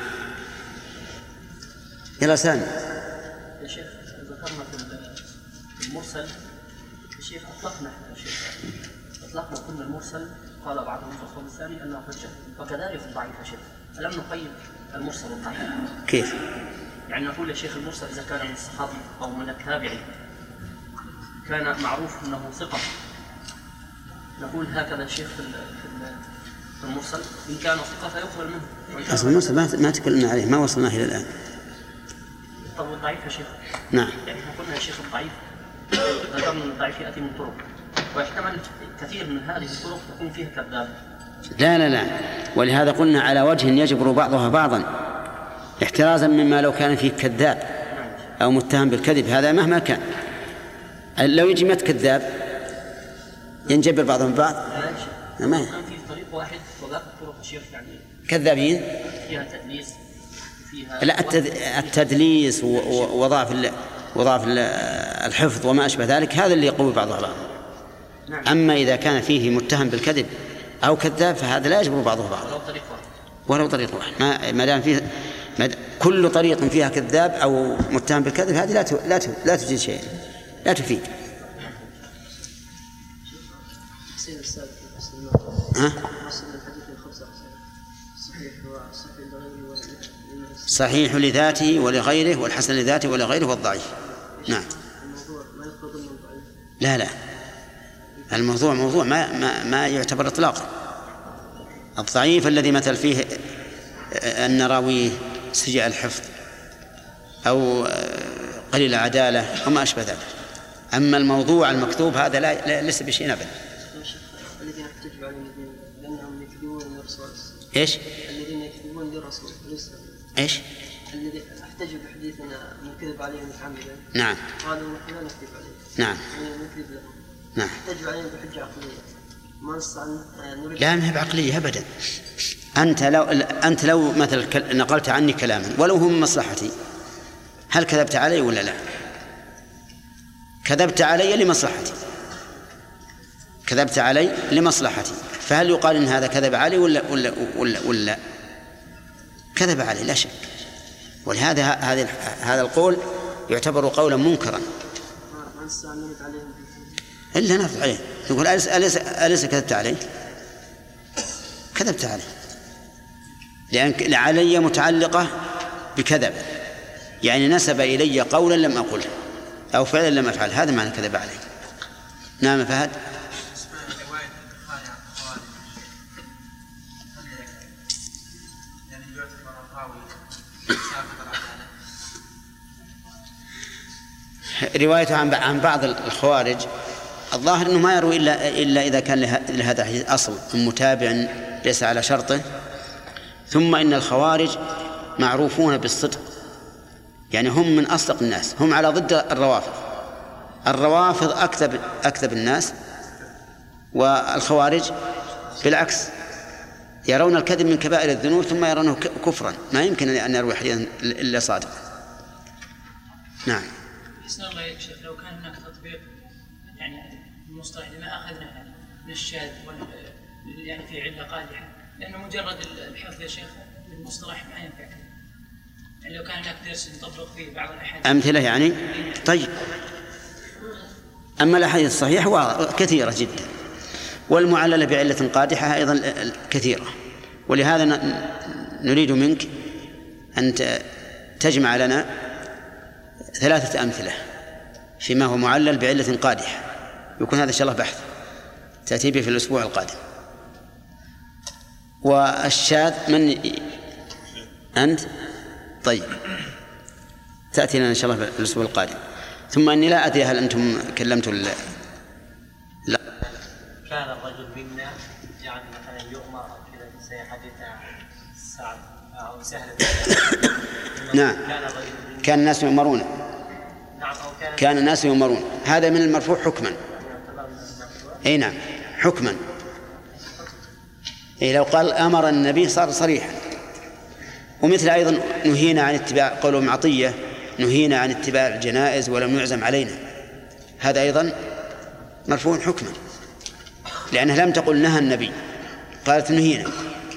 S1: يلا سامي.
S10: يا شيخ ذكرنا في المرسل يا شيخ أطلقنا كل المرسل، قال بعضهم في القول الثاني أنه حجة، وكذلك الضعيف يا شيخ. فلم نقيم المرسل والضعيف.
S1: كيف؟
S10: يعني نقول يا شيخ المرسل إذا كان من الصحابي أو من التابعي كان معروف أنه ثقة، نقول هكذا الشيخ في المرسل إن كان ثقة فيقبل منه.
S1: أصل المرسل ما تكلمنا عليه، ما وصلناه إلى الآن.
S10: طب والضعيف يا شيخ؟
S1: نعم.
S10: يعني احنا قلنا يا شيخ الضعيف ذكرنا أن الضعيف يأتي من طرق، ويحتمل كثير من هذه الطرق يكون فيها كذاب.
S1: لا، ولهذا قلنا على وجه يجبر بعضها بعضا احترازا مما لو كان فيه كذاب أو متهم بالكذب، هذا مهما كان. لو يجي مت كذاب ينجبر بعضهم بعض.
S10: ما كان في طريق واحد وذاك الطرق الشيخ يعني
S1: كذابين
S10: فيها تدليس فيها
S1: لا التدليس وضعف الحفظ وما أشبه ذلك، هذا اللي يقوي بعضها بعضا.
S10: نعم.
S1: أما إذا كان فيه متهم بالكذب أو كذاب فهذا لا يجبر بعضه بعضا ولو طريق واحد. ما دام فيه كل طريق فيها كذاب أو متهم بالكذب هذه لا تفيد شيء، لا تفيد. صحيح لذاته ولغيره، والحسن لذاته ولغيره، والضعيف. نعم. لا الموضوع موضوع ما يعتبر إطلاقا. الضعيف الذي مثل فيه أن راويه سيء الحفظ أو قليل العدالة وما أشبه ذلك. أما الموضوع المكتوب هذا ليس بشيء أبدا.
S10: الذين يكتبون على لأنهم يكذبون للرسول.
S1: إيش؟
S10: الذين يكذبون للرسول.
S1: إيش؟
S10: الذي احتجوا بحديثنا من كذب عليه متعمدا.
S1: نعم.
S10: قالوا نحن لا نكذب عليه.
S1: نعم.
S10: نكذب له.
S1: نعم.
S10: احتجوا عليه بحجة عقلية. ما نستطيع نريد.
S1: لا، ما هي بعقلية أبدا. أنت لو مثلا نقلت عني كلاما ولو هو من مصلحتي، هل كذبت علي ولا لا؟ كذبت علي لمصلحتي، كذبت علي لمصلحتي، فهل يقال إن هذا كذب علي ولا كذب علي؟ لا شك. ولهذا هذا القول يعتبر قولا منكرا. إلا نرد عليه يقول أليس كذبت عليه؟ كذبت عليه، لأن علي متعلقة بكذب، يعني نسب إلي قولا لم أقله أو فعلا لم أفعل، هذا معنى كذب عليه. نعم فهد. روايته عن بعض الخوارج الظاهر أنه ما يروي إلا إذا كان لهذا الحديث أصل من متابع ليس على شرطه. ثم إن الخوارج معروفون بالصدق، يعني هم من أصدق الناس، هم على ضد الروافض. الروافض أكذب الناس، والخوارج بالعكس يرون الكذب من كبائر الذنوب ثم يرونه كفرا، ما يمكن أن يروي حديثا إلا صادقا. نعم.
S8: حسن الله يا شيخ، لو كان هناك تطبيق يعني المصطلح لما أخذنا من الشاذ يعني في علة قادحة، لأنه مجرد الحفظ يا شيخ المصطلح ما ينفع كذا. يعني لو كان هناك درس نطبق فيه بعض الأحاديث
S1: أمثلة يعني. طيب، أما الأحاديث الصحيحة كثيرة جدا، والمعللة بعلة قادحة أيضا كثيرة. ولهذا نريد منك أن تجمع لنا 3 أمثلة فيما هو معلل بعلة قادحة، يكون هذا إن شاء الله بحث تأتي به في الأسبوع القادم. والشاذ من أنت؟ طيب، تأتي لنا إن شاء الله في الأسبوع القادم. ثم أني لا أدري هل أنتم كلمتوا لا.
S11: كان الرجل منا يعني مثلا يؤمر كذا في حديث سعد أو سهل.
S1: نعم، كان الناس يؤمرون.
S11: نعم،
S1: كان الناس يؤمرون، هذا من المرفوع حكما. أي نعم، حكما. إيه، لو قال أمر النبي صار صريحا. ومثل أيضا نهينا عن اتباع قوله معطية، نهينا عن اتباع الجنائز ولم يعزم علينا، هذا أيضا مرفوع حكما، لأنها لم تقل نهى النبي، قالت نهينا.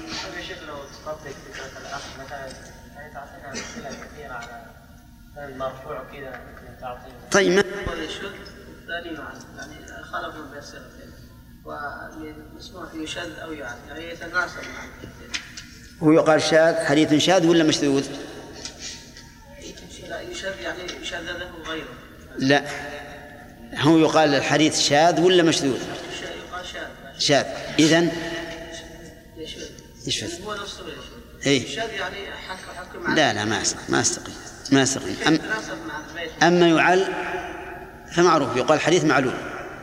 S1: طيب، ما
S2: يعني خالف من بيصير ومسموح يشذ أو يعني يتناسب مع
S1: هو يقال شاذ، حديث شاذ ولا مشذوذ؟
S2: يشذ يعني يشذذه غيره.
S1: لا، هو يقال الحديث شاذ ولا مشذوذ؟
S2: يقال
S1: شاذ. إذن
S2: يشذ هو نفسه
S1: إيه؟
S2: يشذ يعني حكم.
S1: لا ما استقيم. أما يعل فمعروف، يقال حديث معلول.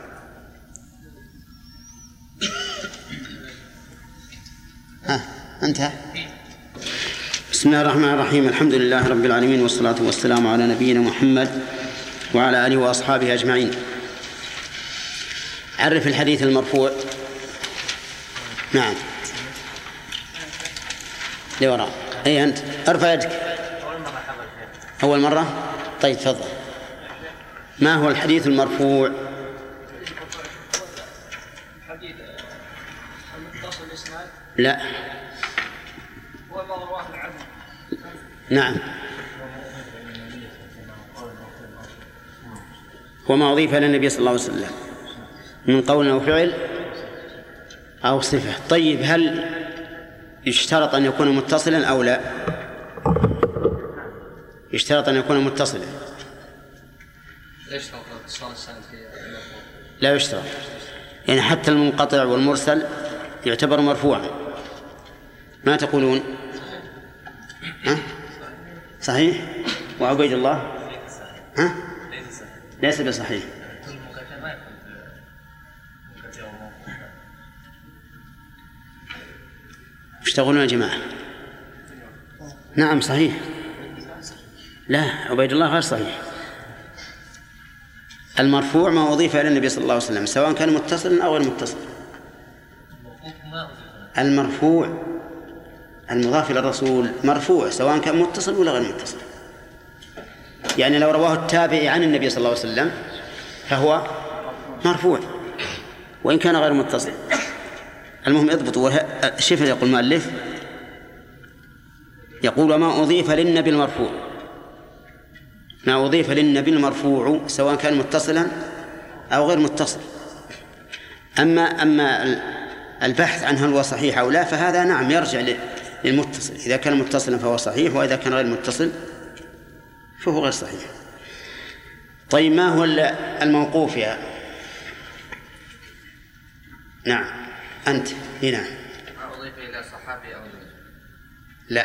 S1: انتهى. بسم الله الرحمن الرحيم، الحمد لله رب العالمين، والصلاة والسلام على نبينا محمد وعلى آله وأصحابه أجمعين. عرف الحديث المرفوع. نعم، لوراء. أي أنت ارفع يدك. أول مرة. طيب تفضل. ما هو الحديث المرفوع؟ لا. نعم، وما أضيف إلى النبي صلى الله عليه وسلم من قول أو فعل أو صفة. طيب، هل يشترط أن يكون متصلا أو لا؟ يشترط أن يكون متصلا. لا يشترط، يعني حتى المنقطع والمرسل يعتبر مرفوعا. ما تقولون؟ صحيح؟ وعبيد الله؟ ليس بصحيح. ايش تقولون يا جماعة؟ نعم صحيح. لا، عبيد الله غير صحيح. المرفوع ما أضيف إلى النبي صلى الله عليه وسلم سواء كان متصلا أو غير متصل. المرفوع المضاف إلى الرسول مرفوع سواء كان متصل ولا غير متصل. يعني لو رواه التابعي عن النبي صلى الله عليه وسلم فهو مرفوع وإن كان غير متصل. المهم اضبطوا. شوف يقول المؤلف، يقول وما أضيف للنبي المرفوع، ما أضيف للنبي المرفوع سواء كان متصلا أو غير متصل. أما البحث عن هل هو صحيح أو لا فهذا نعم يرجع للمتصل، إذا كان متصلا فهو صحيح، وإذا كان غير متصل فهو غير صحيح. طيب ما هو الموقوف يا نعم أنت هنا؟
S12: ما أضيف إلى صحابي أو
S1: لا،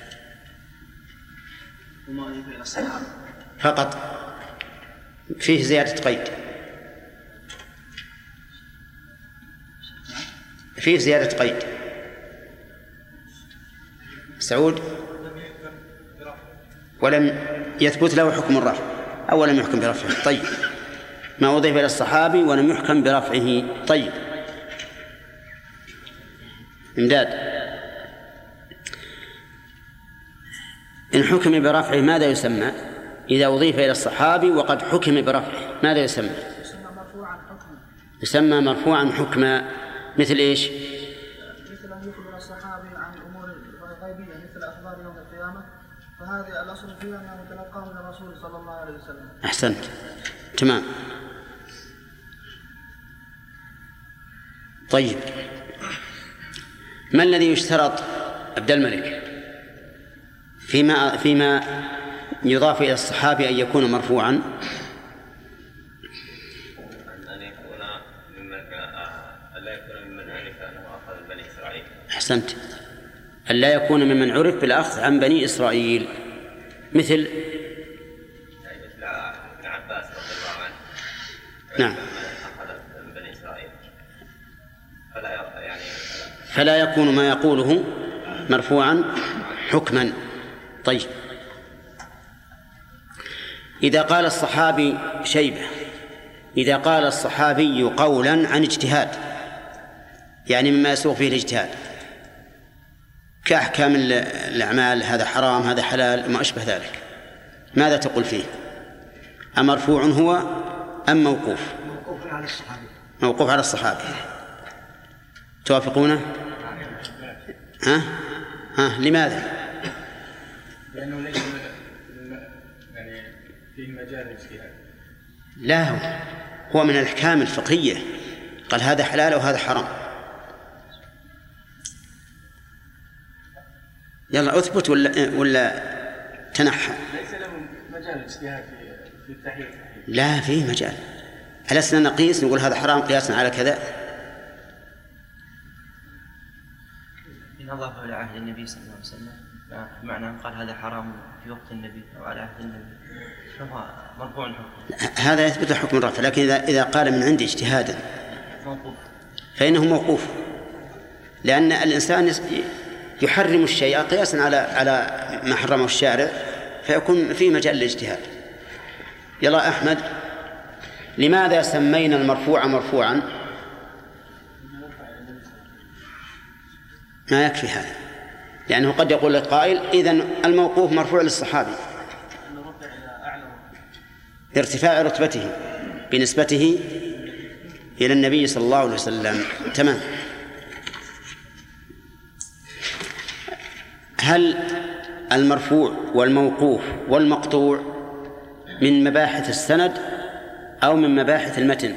S3: وما أضيف إلى الصحابة
S1: فقط فيه زيادة قيد، فيه زيادة قيد. سعود ولم يثبت له حكم الرفع أو لم يحكم برفعه. طيب ما أضيف إلى الصحابي ولم يحكم برفعه. طيب إمداد، إن حكم برفعه ماذا يسمى؟ إذا أضيف إلى الصحابي وقد حكم برفعه ماذا يسمى؟ يسمى مرفوعا حكما. مثل إيش؟
S3: مثل أن يخبر الصحابي عن الأمور الغيبية مثل أخبار يوم القيامة، فهذه الأصل فيها أنه تلقى من الرسول صلى الله عليه وسلم.
S1: أحسنت، تمام. طيب ما الذي يشترط عبد الملك فيما يضاف إلى الصحابي أن يكون مرفوعا؟
S12: أن يكون ممن لا يكون ممن عرف أنه أخذ من بني إسرائيل.
S1: أحسنت، أن لا يكون ممن عرف بالأخذ عن بني إسرائيل، مثل
S12: ابن عباس رضي الله عنه.
S1: نعم.
S12: أخذ من بني إسرائيل
S1: فلا يكون ما يقوله مرفوعا حكما. طيب إذا قال الصحابي شيبة، إذا قال الصحابي قولا عن اجتهاد، يعني مما يسوغ فيه الاجتهاد كأحكام الأعمال، هذا حرام هذا حلال ما أشبه ذلك، ماذا تقول فيه؟ أمرفوع هو أم موقوف؟
S3: موقوف على الصحابي.
S1: موقوف على الصحابي. توافقونه؟ لماذا؟
S13: لأنه ليس يعني فيه مجال الاجتهاد.
S1: لا، هو من الأحكام الفقهية، قال هذا حلال وهذا حرام. يلا أثبت ولا تنحى؟
S13: ليس له مجال اجتهاد في التحليل.
S1: لا، فيه مجال. ألسنا نقيس نقول هذا حرام قياسا على كذا؟
S5: إن أضاف إلى عهد النبي صلى الله عليه وسلم بمعنى قال هذا حرام في وقت النبي أو على عهد النبي فهو مرفوع الحكم.
S1: هذا يثبت حكم الرفع، لكن إذا قال من عندي اجتهادا
S5: موقوف
S1: فإنه موقوف، لأن الإنسان يحرم الشيء قياسا على ما حرمه الشارع، فيكون في مجال الاجتهاد. يلا أحمد، لماذا سمينا المرفوع مرفوعا؟ ما يكفي هذا، لأنه قد يقول القائل إذن الموقوف مرفوع للصحابي لارتفاع رتبته بنسبته إلى النبي صلى الله عليه وسلم. تمام. هل المرفوع والموقوف والمقطوع من مباحث السند أو من مباحث المتن؟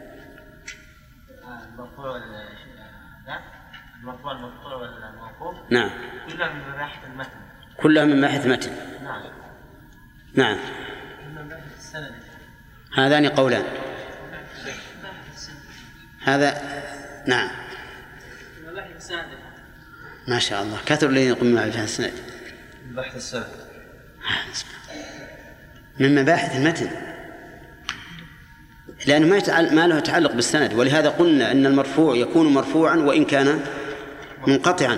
S9: المرفوع المقطوع والموقوف
S1: نعم،
S9: كلها من مباحث المتن.
S1: كلها من مباحث المتن.
S9: نعم.
S1: نعم،
S9: من مباحث السند.
S1: هذان قولان. هذا نعم.
S9: مباحث السند.
S1: ما شاء الله، كثر الذين يقومون على مباحث السند.
S9: مباحث السند
S1: من مباحث المتن، لأنه ما له تعلق بالسند، ولهذا قلنا أن المرفوع يكون مرفوعا وإن كان منقطعا.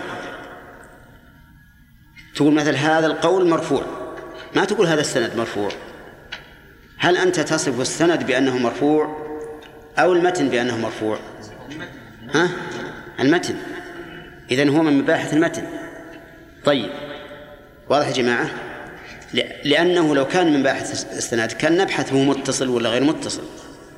S1: تقول مثل هذا القول مرفوع، ما تقول هذا السند مرفوع. هل أنت تصف السند بأنه مرفوع أو المتن بأنه مرفوع؟ المتن. إذن هو من مباحث المتن. طيب، واضح يا جماعة؟ لأنه لو كان من مباحث السند كان نبحث هو متصل ولا غير متصل،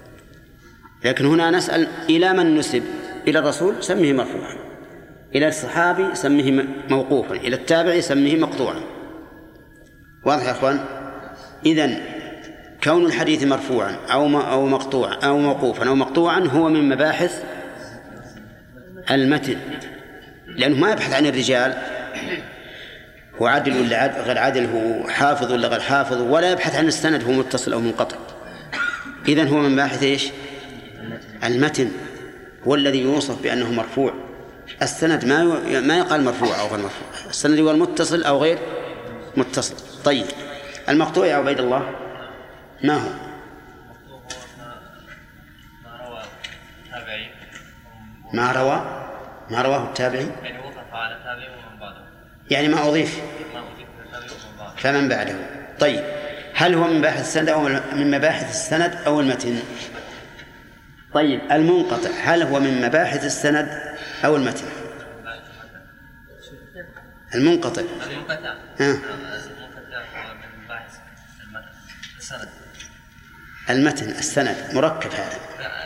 S1: لكن هنا نسأل إلى من نسب؟ إلى الرسول سميه مرفوعا، إلى الصحابي سميه موقوفا، إلى التابعي سميه مقطوعا. واضح يا أخوان؟ إذن كون الحديث مرفوعا أو مقطوعا أو موقوفا أو مقطوعا هو من مباحث المتن، لأنه ما يبحث عن الرجال، هو عادل ولا غير عادل، هو حافظ ولا غير حافظ، ولا يبحث عن السند هو متصل أو منقطع. إذن هو من باحث إيش؟ المتن هو الذي يوصف بأنه مرفوع. السند ما يقال مرفوع أو غير مرفوع، السند هو المتصل أو غير متصل. طيب المقطوع يا عبيد الله ما هو؟ ما رواه التابعي، يعني ما أضيف فمن بعده. طيب هل هو من مباحث السند أو من مباحث السند أو المتن؟ طيب المنقطع هل هو من مباحث السند أو المتن؟ المنقطع المتن السند مركب هذا.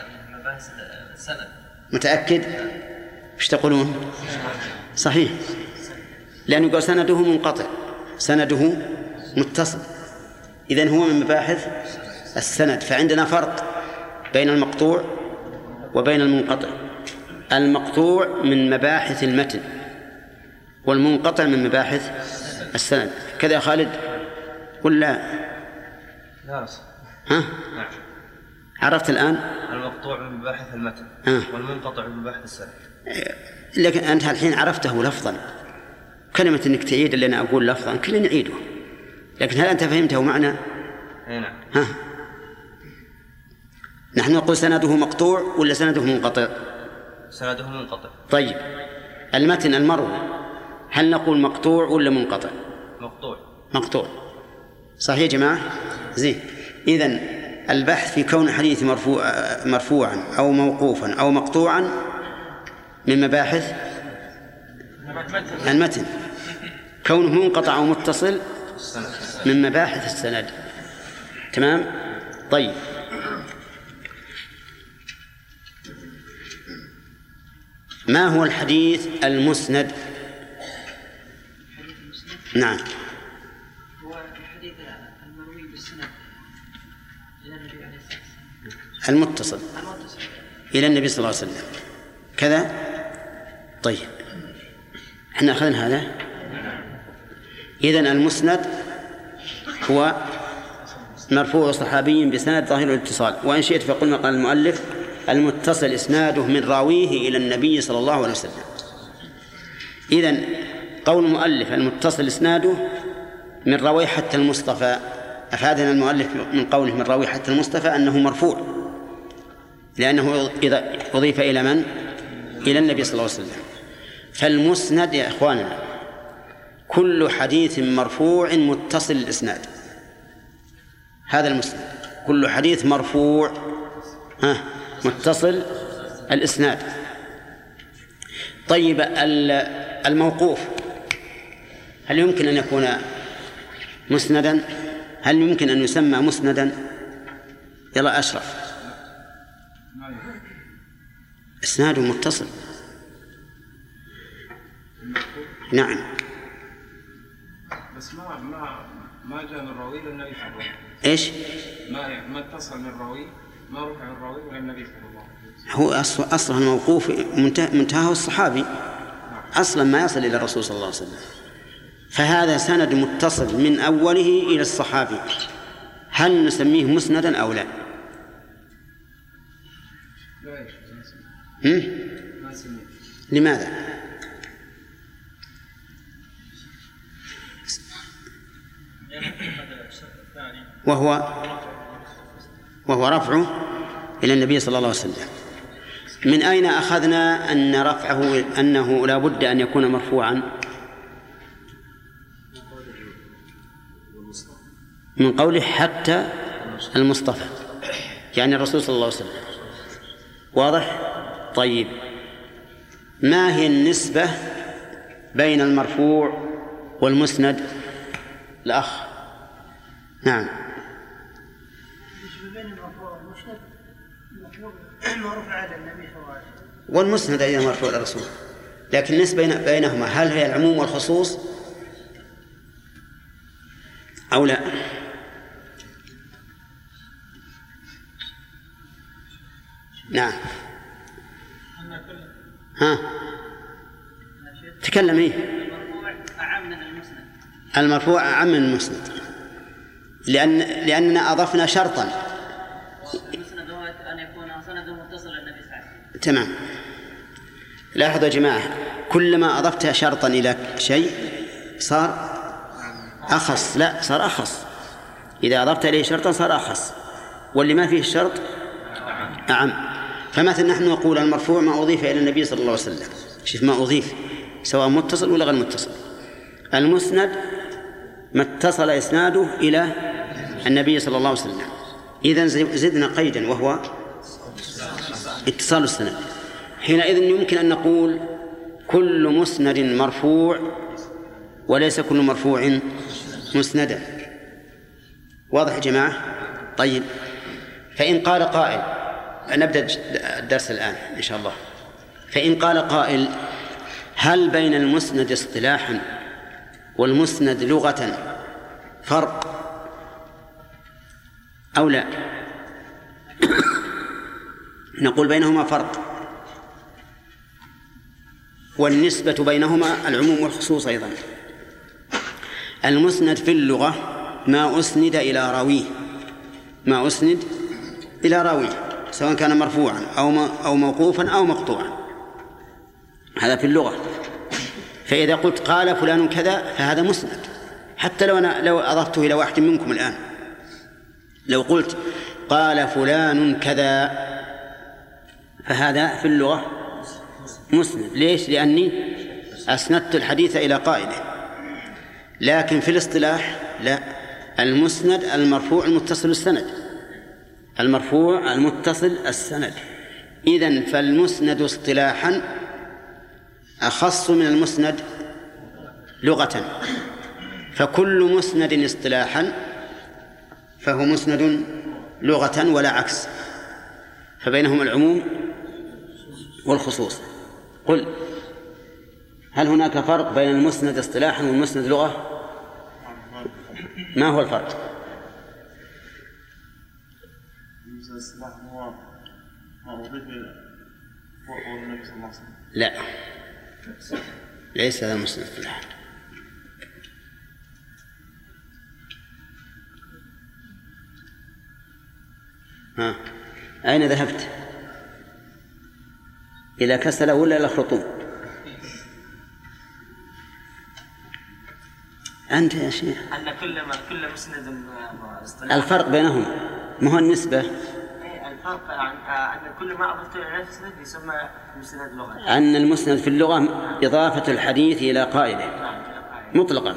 S1: متأكد؟ ايش تقولون؟ صحيح، لأنه قال سنده منقطع سنده متصل، إذن هو من مباحث السند. فعندنا فرق بين المقطوع وبين المنقطع. المقطوع من مباحث المتن والمنقطع من مباحث السند. كذا خالد ولا
S9: لا؟
S1: ها؟ عرفت الآن؟
S9: المقطوع من مباحث المتن والمنقطع من مباحث السند.
S1: لكن أنت الحين عرفته لفظا، كلمة أنك تعيد اللي أنا أقول لفظا كلنا نعيده، لكن هل أنت فهمته معنى؟
S9: نعم.
S1: ها؟ نحن نقول سنده مقطوع ولا سنده منقطع؟
S9: سنده منقطع.
S1: طيب المتن المروي هل نقول مقطوع ولا منقطع؟ مقطوع. صحيح يا جماعة؟ زين. إذن البحث في كون الحديث مرفوعا أو موقوفا أو مقطوعا من مباحث المتن، كونه منقطع أو متصل من مباحث السند. تمام؟ طيب ما هو الحديث المسند؟ نعم،
S8: هو الحديث المروي بالسند إلى النبي عليه الصلاة والسلام،
S1: المتصل إلى النبي صلى الله عليه وسلم كذا. طيب احنا أخذنا هذا. إذن المسند هو مرفوع صحابي بسند ظاهر الاتصال، وإن شئت فقلنا قال المؤلف المتصل إسناده من راويه إلى النبي صلى الله عليه وسلم. إذن قول المؤلف المتصل إسناده من راويه حتى المصطفى، أفادنا المؤلف من قوله من راويه حتى المصطفى أنه مرفوع، لأنه إذا أضيف إلى من؟ إلى النبي صلى الله عليه وسلم. فالمسند يا إخواننا كل حديث مرفوع متصل الإسناد، هذا المسند، كل حديث مرفوع متصل الإسناد. طيب الموقوف هل يمكن أن يكون مسندا؟ هل يمكن أن يسمى مسندا؟ يلا أشرف. إسناده متصل. نعم،
S13: بس ما جاء من الراوي للنبي صلى الله عليه وسلم.
S1: ايش؟
S13: ما اتصل من الراوي، ما رفع الراوي الى النبي صلى الله عليه وسلم.
S1: هو اصلا الموقوف منتهى الصحابي، اصلا ما يصل الى الرسول صلى الله عليه وسلم، فهذا سند متصل من اوله الى الصحابي. هل نسميه مسندا او لا؟
S13: ما سميه.
S1: لماذا؟ وهو رفعه إلى النبي صلى الله عليه وسلم. من أين أخذنا أن رفعه أنه لا بد أن يكون مرفوعا؟ من قوله حتى المصطفى، يعني الرسول صلى الله عليه وسلم. واضح؟ طيب ما هي النسبة بين المرفوع والمسند؟ الأخ. نعم.
S3: النسبة بين المرفوع والمسند
S2: معروف على النبي صلى الله عليه وسلم،
S1: والمسند أيضا مرفوع للرسول، لكن النسبة بينهما هل هي العموم والخصوص أو لا؟ نعم. ها تكلم. إيه المرفوع أعم من المسند، لأننا أضفنا شرطا.
S10: المسند هو أن يكون سنده متصل للنبي صلى الله عليه وسلم.
S1: تمام. لاحظوا يا جماعة، كلما أضفت شرطا إلى شيء صار أخص. لا، صار أخص. إذا أضفت إليه شرطا صار أخص، واللي ما فيه الشرط أعم. فمثلا نحن نقول المرفوع ما أضيف إلى النبي صلى الله عليه وسلم. شوف، ما أضيف سواء متصل ولا غير متصل. المسند ما اتصل إسناده إلى النبي صلى الله عليه وسلم. إذن زدنا قيدا وهو اتصال السند. حينئذ يمكن أن نقول كل مسند مرفوع وليس كل مرفوع مسندا. واضح يا جماعة؟ طيب، فإن قال قائل، نبدأ الدرس الآن إن شاء الله. فإن قال قائل هل بين المسند اصطلاحا والمسند لغة فرق أو لا؟ نقول بينهما فرق، والنسبة بينهما العموم والخصوص أيضا. المسند في اللغة ما أسند إلى راويه، ما أسند إلى راويه سواء كان مرفوعا أو موقوفا أو مقطوعا، هذا في اللغة. فإذا قلت قال فلان كذا فهذا مسند، حتى لو أضفته إلى واحد منكم الآن، لو قلت قال فلان كذا فهذا في اللغة مسند. ليش؟ لأني أسندت الحديث إلى قائله. لكن في الاصطلاح لا، المسند المرفوع المتصل السند، المرفوع المتصل السند. إذن فالمسند اصطلاحا أخص من المسند لغة، فكل مسند اصطلاحا فهو مسند لغة ولا عكس، فبينهم العموم والخصوص. قل هل هناك فرق بين المسند اصطلاحا والمسند لغة؟ ما هو الفرق؟ لا، ليس هذا مسند اصطلاحا. أين ذهبت؟ إلى كسلة ولا إلى خرطوم؟ أنت يا شيخ.
S11: أن كل مسند
S1: الفرق بينهم ما هو النسبة؟
S11: الفرق أن كل ما أضفت إلى المسند يسمى مسند لغة.
S1: أن المسند في اللغة إضافة الحديث إلى قائله مطلقا.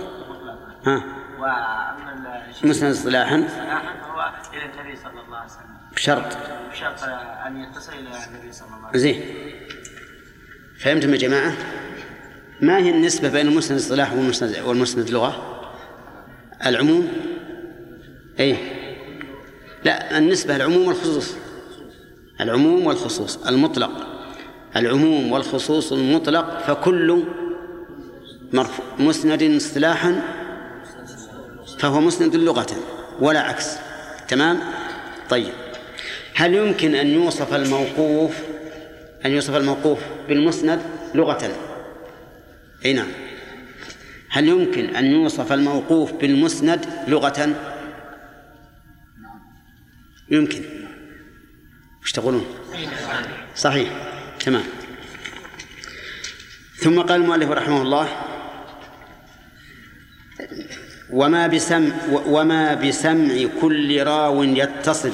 S11: وأما
S1: مسند اصطلاحا
S11: هو إلى النبي صلى الله عليه وسلم
S1: بشرط
S11: أن يتصل إلى النبي صلى الله عليه وسلم.
S1: زين، فهمتم يا جماعة؟ ما هي النسبة بين المسند اصطلاح والمسند لغة؟ العموم؟ أي لا، النسبة العموم والخصوص، العموم والخصوص المطلق، العموم والخصوص المطلق. فكل مسند اصطلاحا فهو مسند لغة ولا عكس. تمام؟ طيب، هل يمكن أن يوصف الموقوف بالمسند لغة؟ أي نعم. هل يمكن أن يوصف الموقوف بالمسند لغة؟ يمكن. وش تقولون؟ صحيح، تمام. ثم قال المؤلف رحمه الله وما بسمع كل راو يتصل.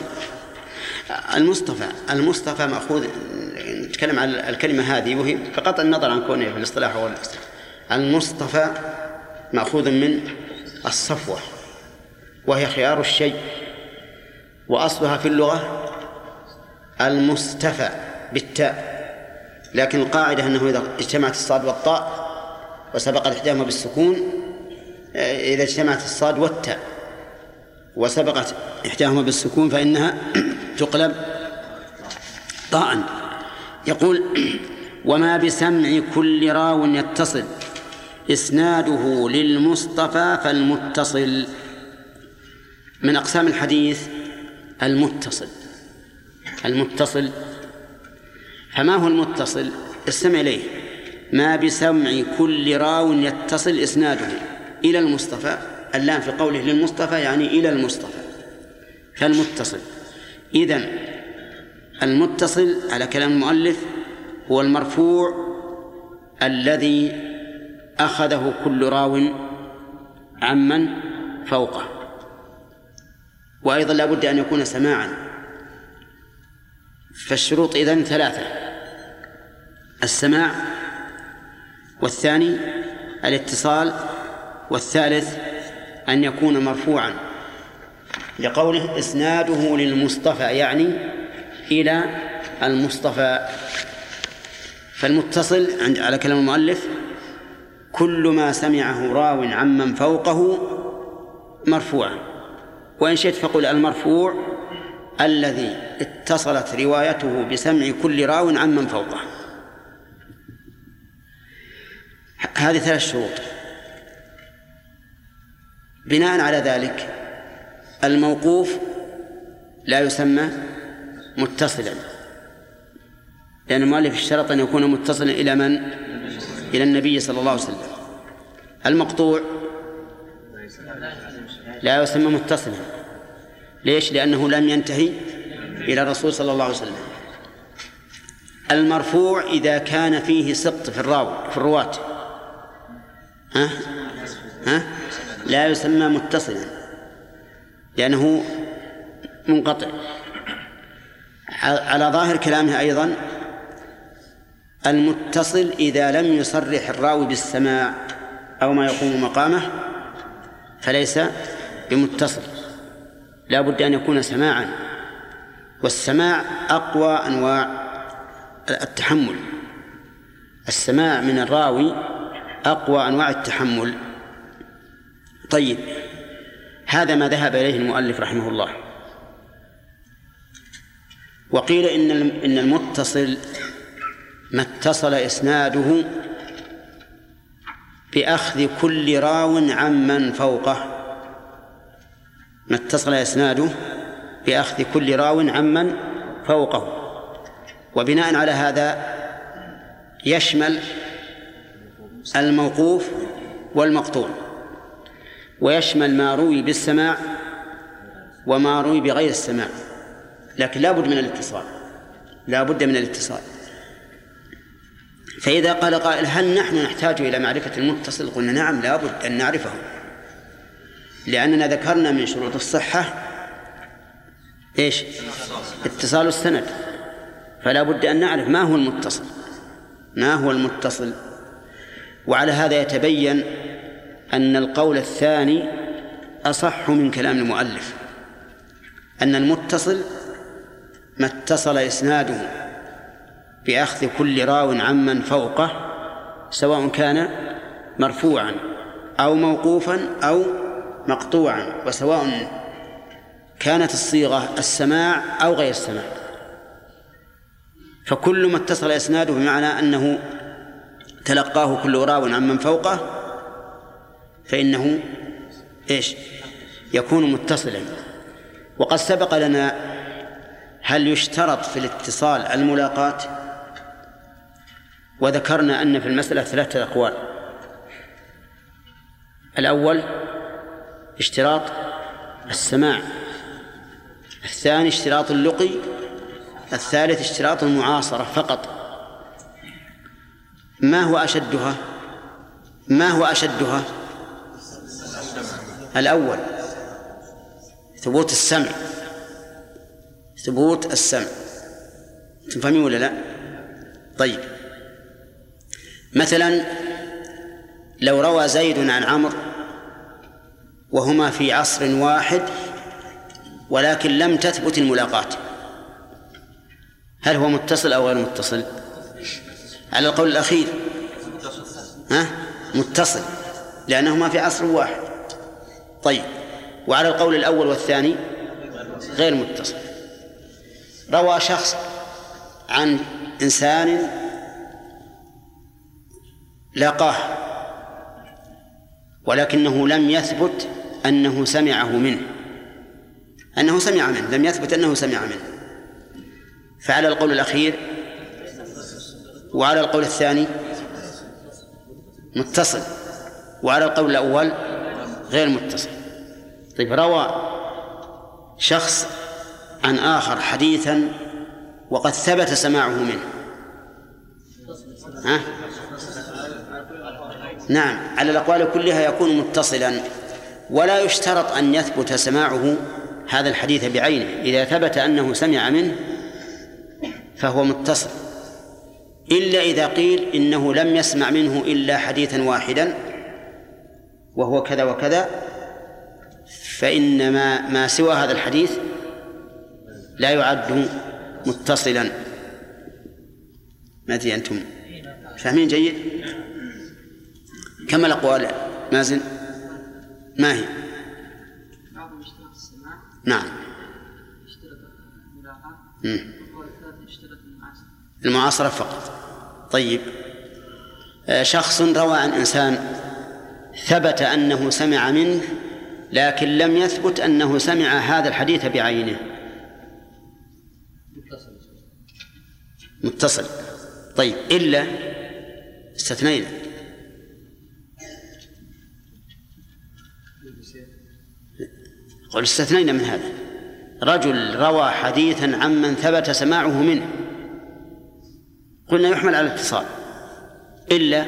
S1: المصطفى مأخوذ، نتكلم عن الكلمة هذه وهي بقطع النظر عن كونه في الاصطلاح أو الاصطلاح. المصطفى مأخوذ من الصفوة وهي خيار الشيء، وأصلها في اللغة المصطفى بالتاء، لكن القاعدة أنه إذا اجتمعت الصاد والطاء وسبقت إحداهما بالسكون، إذا اجتمعت الصاد والتاء وسبقت إحداهما بالسكون فإنها تقلب إخطاء. يقول: وما بسمع كل راو يتصل إسناده للمصطفى فالمتصل. من أقسام الحديث المتصل. فما هو المتصل؟ استمع إليه: ما بسمع كل راو يتصل إسناده إلى المصطفى. اللام في قوله للمصطفى يعني إلى المصطفى، فالمتصل. إذن المتصل على كلام المؤلف هو المرفوع الذي أخذه كل راو عمن فوقه. وأيضا لا بد أن يكون سماعا. فالشروط إذن 3: السماع، والثاني الاتصال، والثالث أن يكون مرفوعا، لقوله إسناده للمصطفى يعني إلى المصطفى. فالمتصل على كلام المؤلف كل ما سمعه راو عمن فوقه مرفوعا، وإن شئت فقل المرفوع الذي اتصلت روايته بسمع كل راو عمن فوقه. هذه 3 شروط. بناء على ذلك الموقوف لا يسمى متصلا، لأن المؤلف اشترط أن يكون متصلا إلى من؟ إلى النبي صلى الله عليه وسلم. المقطوع لا يسمى متصلا. ليش؟ لأنه لم ينتهي إلى الرسول صلى الله عليه وسلم. المرفوع إذا كان فيه سقط في الرواة لا يسمى متصلا لأنه منقطع. على ظاهر كلامه أيضا المتصل إذا لم يصرح الراوي بالسماع أو ما يقوم مقامه فليس بمتصل، لا بد أن يكون سماعا. والسماع أقوى أنواع التحمل. السماع من الراوي أقوى أنواع التحمل. طيب، هذا ما ذهب إليه المؤلف رحمه الله. وقيل إن المتصل ما اتصل إسناده بأخذ كل راو عمن فوقه. ما اتصل إسناده بأخذ كل راو عمن فوقه. وبناء على هذا يشمل الموقوف والمقطوع، ويشمل ما روي بالسماع وما روي بغير السماع، لكن لا بد من الاتصال. فإذا قال قائل: هل نحن نحتاج إلى معرفة المتصل؟ قلنا: نعم، لا بد أن نعرفه، لأننا ذكرنا من شروط الصحة اتصال السند، فلا بد أن نعرف ما هو المتصل. وعلى هذا يتبين أن القول الثاني أصح من كلام المؤلف، أن المتصل ما اتصل إسناده بأخذ كل راو عمن فوقه، سواء كان مرفوعا أو موقوفا أو مقطوعا، وسواء كانت الصيغة السماع أو غير السماع. فكل ما اتصل إسناده بمعنى أنه تلقاه كل راو عمن فوقه فإنه يكون متصلا. وقد سبق لنا هل يشترط في الاتصال الملاقاة، وذكرنا أن في المسألة 3 أقوال. الأول اشتراط السماع، الثاني اشتراط اللقي، الثالث اشتراط المعاصرة فقط. ما هو أشدها؟ الأول ثبوت السمع. تفهمين ولا لا؟ طيب، مثلا لو روى زيد عن عمرو وهما في عصر واحد ولكن لم تثبت الملاقاة، هل هو متصل أو غير متصل؟ على القول الأخير متصل، لأنهما في عصر واحد. طيب، وعلى القول الأول والثاني غير متصل. روى شخص عن إنسان لاقاه ولكنه لم يثبت أنه سمعه منه، لم يثبت أنه سمع منه، فعلى القول الأخير وعلى القول الثاني متصل، وعلى القول الأول غير متصل. طيب، روى شخص عن آخر حديثا وقد ثبت سماعه منه، نعم، على الأقوال كلها يكون متصلا، ولا يشترط أن يثبت سماعه هذا الحديث بعينه. إذا ثبت أنه سمع منه فهو متصل، إلا إذا قيل إنه لم يسمع منه إلا حديثا واحدا وهو كذا وكذا، فإن ما سوى هذا الحديث لا يعد متصلا. ما أدري أنتم فاهمين جيد؟ كما الأقوال مازن ما هي؟
S14: بعضهم اشترط السماع،
S1: نعم،
S14: اشترط الملاقاة، والقول الثالث اشترط
S1: المعاصرة فقط. طيب، شخص روى عن إنسان ثبت أنه سمع منه لكن لم يثبت أنه سمع هذا الحديث بعينه، متصل. طيب، إلا استثنينا، قل استثنينا من هذا. رجل روى حديثا عمن ثبت سماعه منه، قلنا يحمل على الاتصال، إلا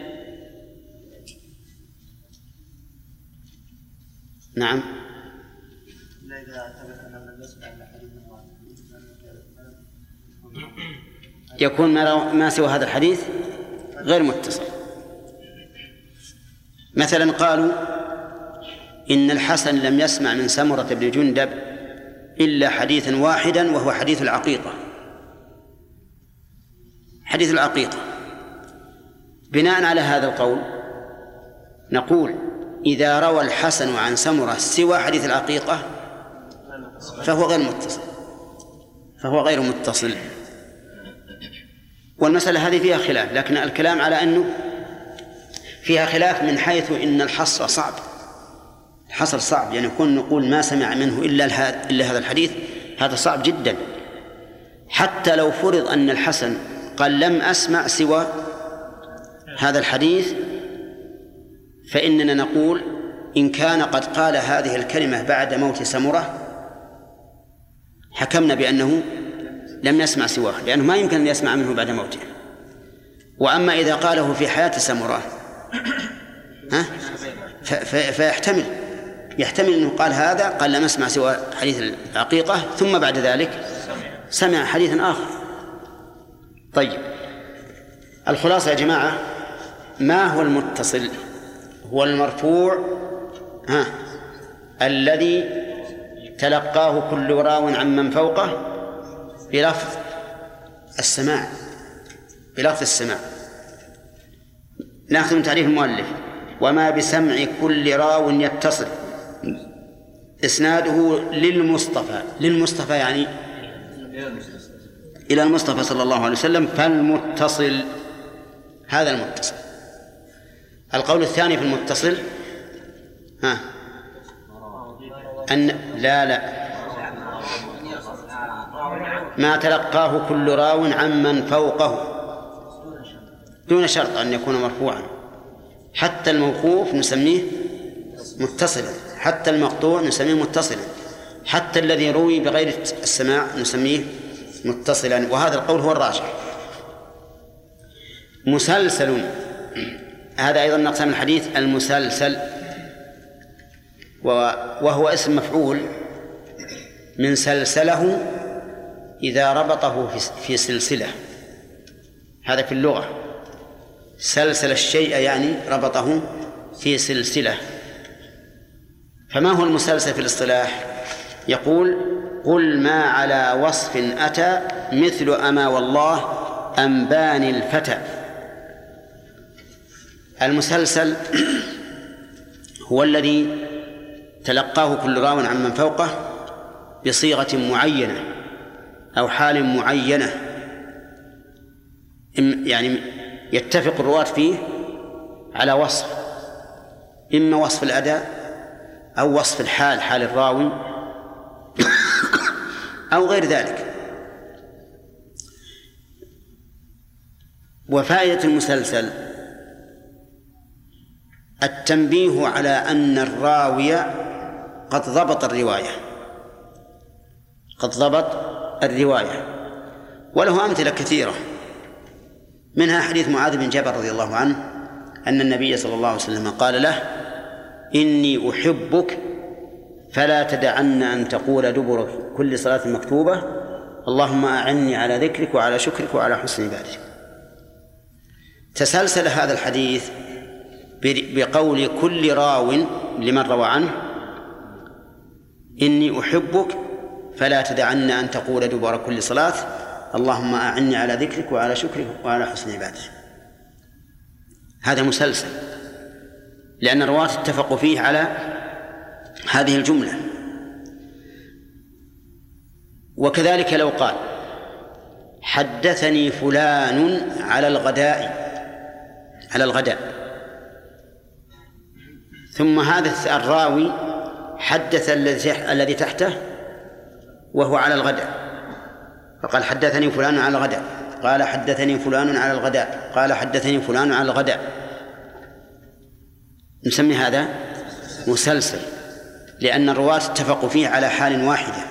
S1: نعم يكون ما سوى هذا الحديث غير متصل. مثلا قالوا إن الحسن لم يسمع من سمرة بن جندب إلا حديثا واحدا وهو حديث العقيقة. حديث العقيقة، بناء على هذا القول نقول إذا روى الحسن عن سمرة سوى حديث العقيقة فهو غير متصل. والمسألة هذه فيها خلاف، لكن الكلام على أنه فيها خلاف من حيث إن الحصر صعب، الحصر صعب، يعني يكون نقول ما سمع منه إلا هذا الحديث، هذا صعب جدا. حتى لو فرض أن الحسن قال لم أسمع سوى هذا الحديث، فإننا نقول إن كان قد قال هذه الكلمة بعد موت سمرة حكمنا بأنه لم يسمع سواه، لأنه ما يمكن أن يسمع منه بعد موته. وأما إذا قاله في حياة سمرة فيحتمل أنه قال هذا، قال لم أسمع سوى حديث العقيقة، ثم بعد ذلك سمع حديثا آخر. طيب، الخلاصة يا جماعة، ما هو المتصل؟ هو المرفوع الذي تلقاه كل راو عمن فوقه بلفظ السماع، نأخذ من تعريف المؤلف: وما بسمع كل راو يتصل إسناده للمصطفى يعني إلى المصطفى صلى الله عليه وسلم، فالمتصل هذا المتصل. القول الثاني في المتصل أن لا ما تلقاه كل راو عمن فوقه دون شرط أن يكون مرفوعا. حتى الموقوف نسميه متصلا، حتى المقطوع نسميه متصلا، حتى الذي روي بغير السماع نسميه متصلا، وهذا القول هو الراجح. مسلسل، هذا أيضا أقسام الحديث المسلسل، وهو اسم مفعول من سلسله إذا ربطه في سلسلة، هذا في اللغة. سلسل الشيء يعني ربطه في سلسلة. فما هو المسلسل في الاصطلاح؟ يقول: قل ما على وصف أتى مثل أما والله أنباني الفتى. المسلسل هو الذي تلقاه كل راو عمن فوقه بصيغة معينة أو حال معينة يعني يتفق الرواة فيه على وصف، إما وصف الأداء أو وصف الحال، حال الراوي أو غير ذلك. وفائدة المسلسل التنبيه على أن الراوي قد ضبط الرواية، وله أمثلة كثيرة، منها حديث معاذ بن جبل رضي الله عنه أن النبي صلى الله عليه وسلم قال له: إني أحبك فلا تدعن أن تقول دبر كل صلاة مكتوبة اللهم أعني على ذكرك وعلى شكرك وعلى حسن عبادتك. تسلسل هذا الحديث بقول كل راو لمن روى عنه: إني أحبك فلا تدعن أن تقول دبر كل صلاة اللهم أعني على ذكرك وعلى شكرك وعلى حسن عبادتك. هذا مسلسل لأن الرواة اتفقوا فيه على هذه الجملة. وكذلك لو قال: حدثني فلان على الغداء، ثم هذا الراوي حدث الذي تحته وهو على الغداء، فقال: حدثني فلان على الغداء، قال: حدثني فلان على الغداء، قال: حدثني فلان على الغداء، نسمي هذا مسلسل، لأن الرواة اتفقوا فيه على حال واحدة،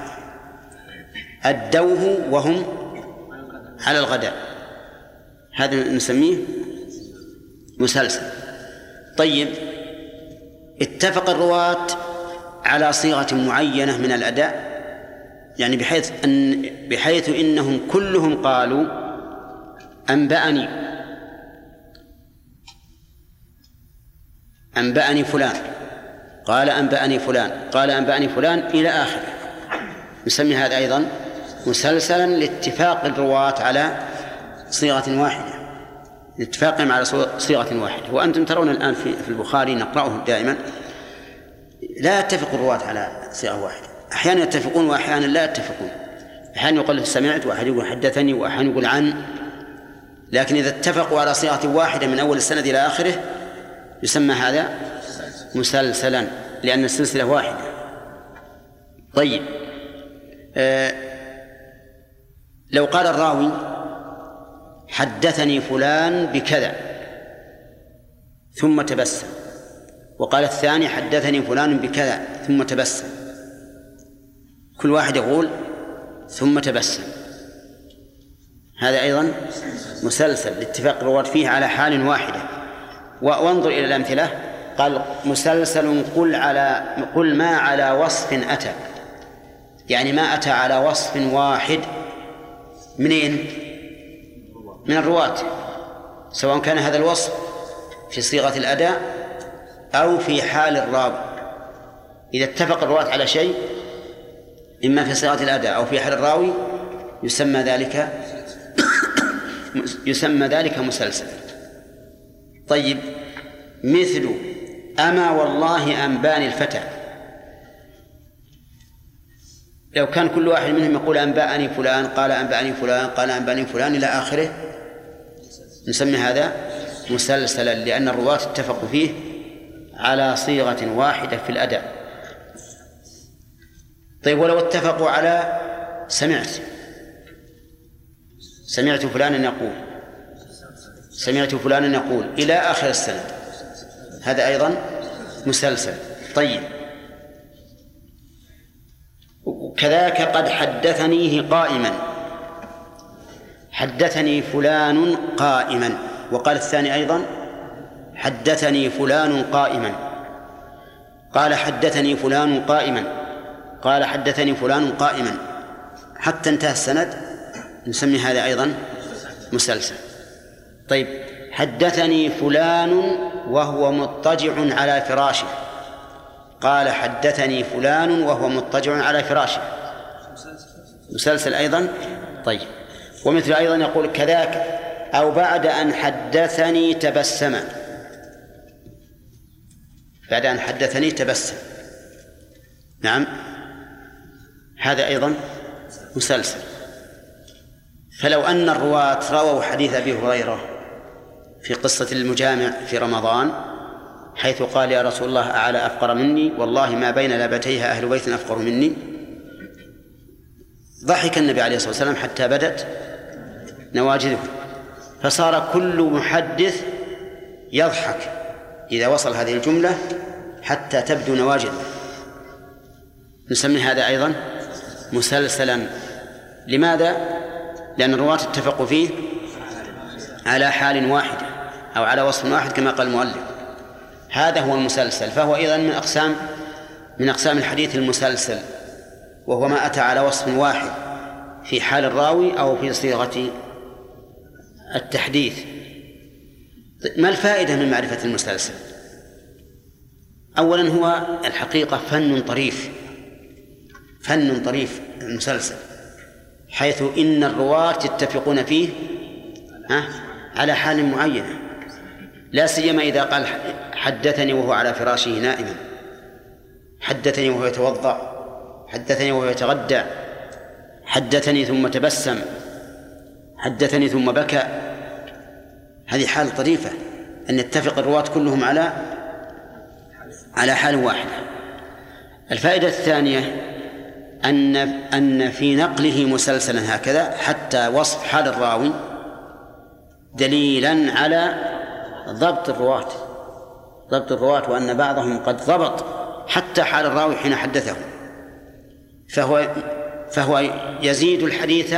S1: أدوه وهم على الغداء، هذا نسميه مسلسل. طيب، اتفق الرواة على صيغة معينة من الأداء، يعني بحيث إنهم كلهم قالوا: أنبأني فلان، قال أنبأني فلان، قال أنبأني فلان، إلى آخره. نسمي هذا أيضا مسلسلا لاتفاق الرواة على صيغة واحدة، لاتفاقهم على صيغة واحدة. وأنتم ترون الآن في البخاري نقرأه دائما لا يتفق الرواة على صيغة واحدة، أحيانا يتفقون وأحيانا لا يتفقون، أحيانا يقول سمعت، وأحد يقول حدثني، وأحيانا يقول عن. لكن إذا اتفقوا على صيغة واحدة من أول السند إلى آخره يسمى هذا مسلسلا، لأن السلسلة واحدة. طيب، لو قال الراوي: حدثني فلان بكذا، ثم تبسم، وقال الثاني: حدثني فلان بكذا، ثم تبسم، كل واحد يقول ثم تبسم، هذا أيضا مسلسل لاتفاق الرواة فيه على حال واحدة. وانظر إلى الأمثلة، قال: مسلسل قل ما على وصف أتى، يعني ما أتى على وصف واحد. منين؟ من الرواة، سواء كان هذا الوصف في صيغة الأداء أو في حال الراوي. إذا اتفق الرواة على شيء إما في صيغة الأداء أو في حال الراوي يسمى ذلك مسلسل. طيب، مثل أما والله أنباني الفتى، لو كان كل واحد منهم يقول أنبأني فلان، قال أنبأني فلان، قال أنبأني فلان، إلى آخره، نسمي هذا مسلسلا، لأن الرواة اتفقوا فيه على صيغة واحدة في الأداء. طيب، ولو اتفقوا على سمعت فلانا يقول إلى آخر السند، هذا أيضا مسلسل. طيب، وكذاك قد حدثنيه قائما، حدثني فلان قائما، وقال الثاني أيضا: حدثني فلان قائما، قال: حدثني فلان قائما، قال: حدثني فلان قائما، حتى انتهى السند، نسمي هذا أيضا مسلسل. طيب، حدثني فلان وهو مضطجع على فراشه، قال: حدثني فلان وهو مضطجع على فراشه، مسلسل أيضا. طيب، ومثل أيضا يقول كذاك أو بعد أن حدثني تبسم، بعد أن حدثني تبسم، نعم، هذا أيضا مسلسل. فلو أن الرواة رووا حديث أبي هريرة في قصة المجامع في رمضان حيث قال يا رسول الله أعلى أفقر مني والله ما بين لابتيها أهل بيت أفقر مني، ضحك النبي عليه الصلاة والسلام حتى بدت نواجذه، فصار كل محدث يضحك إذا وصل هذه الجملة حتى تبدو نواجذه. نسمي هذا أيضا مسلسلا. لماذا؟ لأن الرواة اتفقوا فيه على حال واحدة أو على وصف واحد كما قال المؤلف. هذا هو المسلسل، فهو أيضا من أقسام الحديث المسلسل، وهو ما أتى على وصف واحد في حال الراوي أو في صيغة التحديث. ما الفائدة من معرفة المسلسل؟ أولا هو الحقيقة فن طريف المسلسل، حيث إن الرواة يتفقون فيه على حال معينة، لا سيما إذا قال حدثني وهو على فراشه نائما، حدثني وهو يتوضأ، حدثني وهو يتغدى، حدثني ثم تبسم، حدثني ثم بكى. هذه حال طريفة أن يتفق الرواة كلهم على حال واحدة. الفائدة الثانية أن في نقله مسلسلا هكذا حتى وصف حال الراوي دليلا على ضبط الرواة وأن بعضهم قد ضبط حتى حال الراوي حين حدثه، فهو يزيد الحديث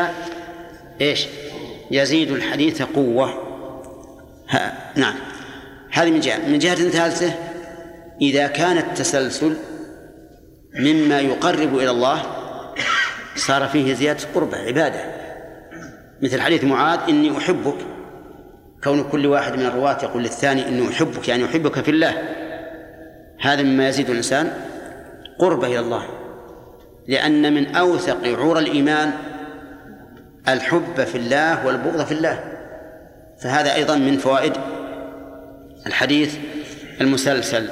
S1: يزيد الحديث قوة. نعم، هذه من جهة ثالثة إذا كان التسلسل مما يقرب إلى الله صار فيه زيادة قربة عبادة، مثل حديث معاذ إني أحبك، كون كل واحد من الرواة يقول للثاني إني أحبك يعني أحبك في الله، هذا مما يزيد الإنسان قربة إلى الله، لأن من أوثق عرى الإيمان الحب في الله والبغض في الله، فهذا أيضا من فوائد الحديث المسلسل.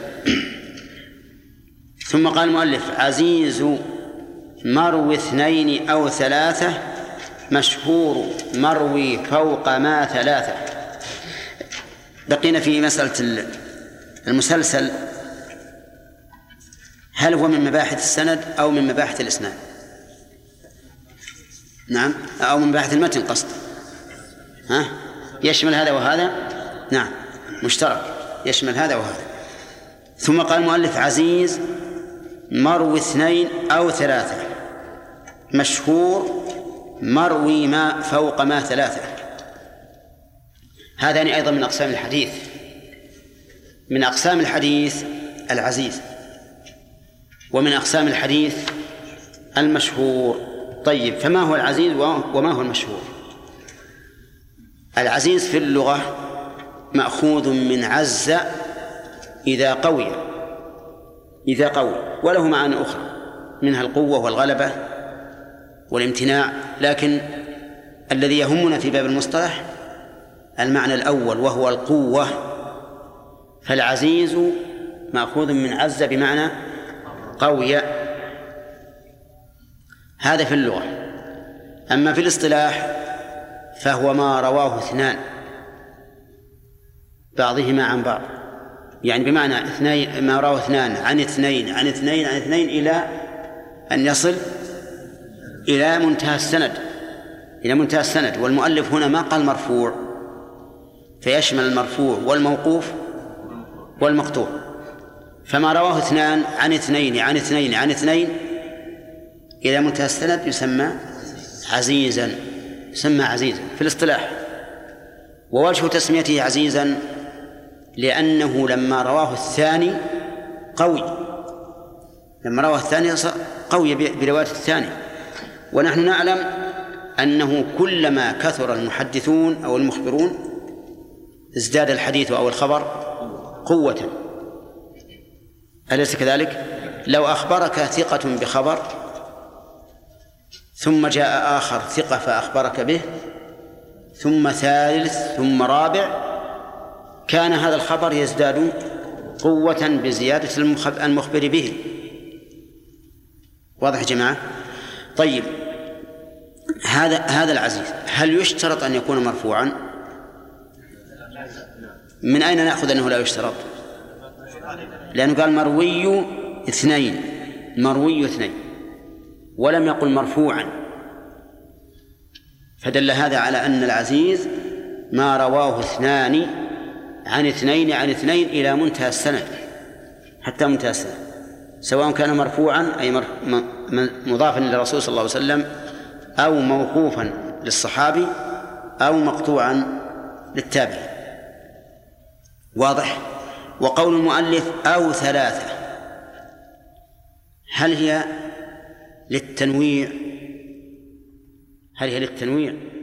S1: ثم قال المؤلف عزيز مروي 2 أو 3 مشهور مروي فوق ما 3. بقينا في مسألة المسلسل، هل هو من مباحث السند أو من مباحث الإسناد؟ نعم، أو من مباحث المتن قصد، يشمل هذا وهذا، نعم مشترك يشمل هذا وهذا. ثم قال المؤلف عزيز مروي 2 أو 3 مشهور مروي ما فوق ما 3. هذان أيضا من أقسام الحديث. من أقسام الحديث العزيز، ومن أقسام الحديث المشهور. طيب، فما هو العزيز وما هو المشهور؟ العزيز في اللغة مأخوذ من عز إذا قوي، وله معاني أخرى منها القوة والغلبة والامتناع، لكن الذي يهمنا في باب المصطلح المعنى الأول وهو القوة. فالعزيز مأخوذ من عز بمعنى قوي، هذا في اللغة. أما في الاصطلاح فهو ما رواه 2 بعضهما عن بعض، يعني بمعنى 2 ما رواه 2 عن 2 عن 2 عن 2 إلى أن يصل إلى منتهى السند. والمؤلف هنا ما قال مرفوع، فيشمل المرفوع والموقوف والمقطوع. فما رواه 2 عن 2 عن 2 عن 2 إلى منتهى السند يسمى عزيزا في الاصطلاح. ووجه تسميته عزيزا لأنه لما رواه الثاني قوي برواية الثاني. ونحن نعلم أنه كلما كثر المحدثون أو المخبرون ازداد الحديث أو الخبر قوة، أليس كذلك؟ لو أخبرك ثقة بخبر ثم جاء آخر ثقة فأخبرك به ثم ثالث ثم رابع، كان هذا الخبر يزداد قوة بزيادة المخبر به. واضح يا جماعة؟ طيب، هذا العزيز هل يشترط أن يكون مرفوعا؟ من أين نأخذ أنه لا يشترط؟ لأنه قال مروي اثنين ولم يقل مرفوعا، فدل هذا على أن العزيز ما رواه اثنان عن اثنين إلى منتهى السند، حتى منتهى السند، سواء كان مرفوعا أي مضافا للرسول صلى الله عليه وسلم أو موقوفا للصحابي أو مقطوعا للتابعي. واضح؟ وقول المؤلف أو ثلاثة هل هي للتنويع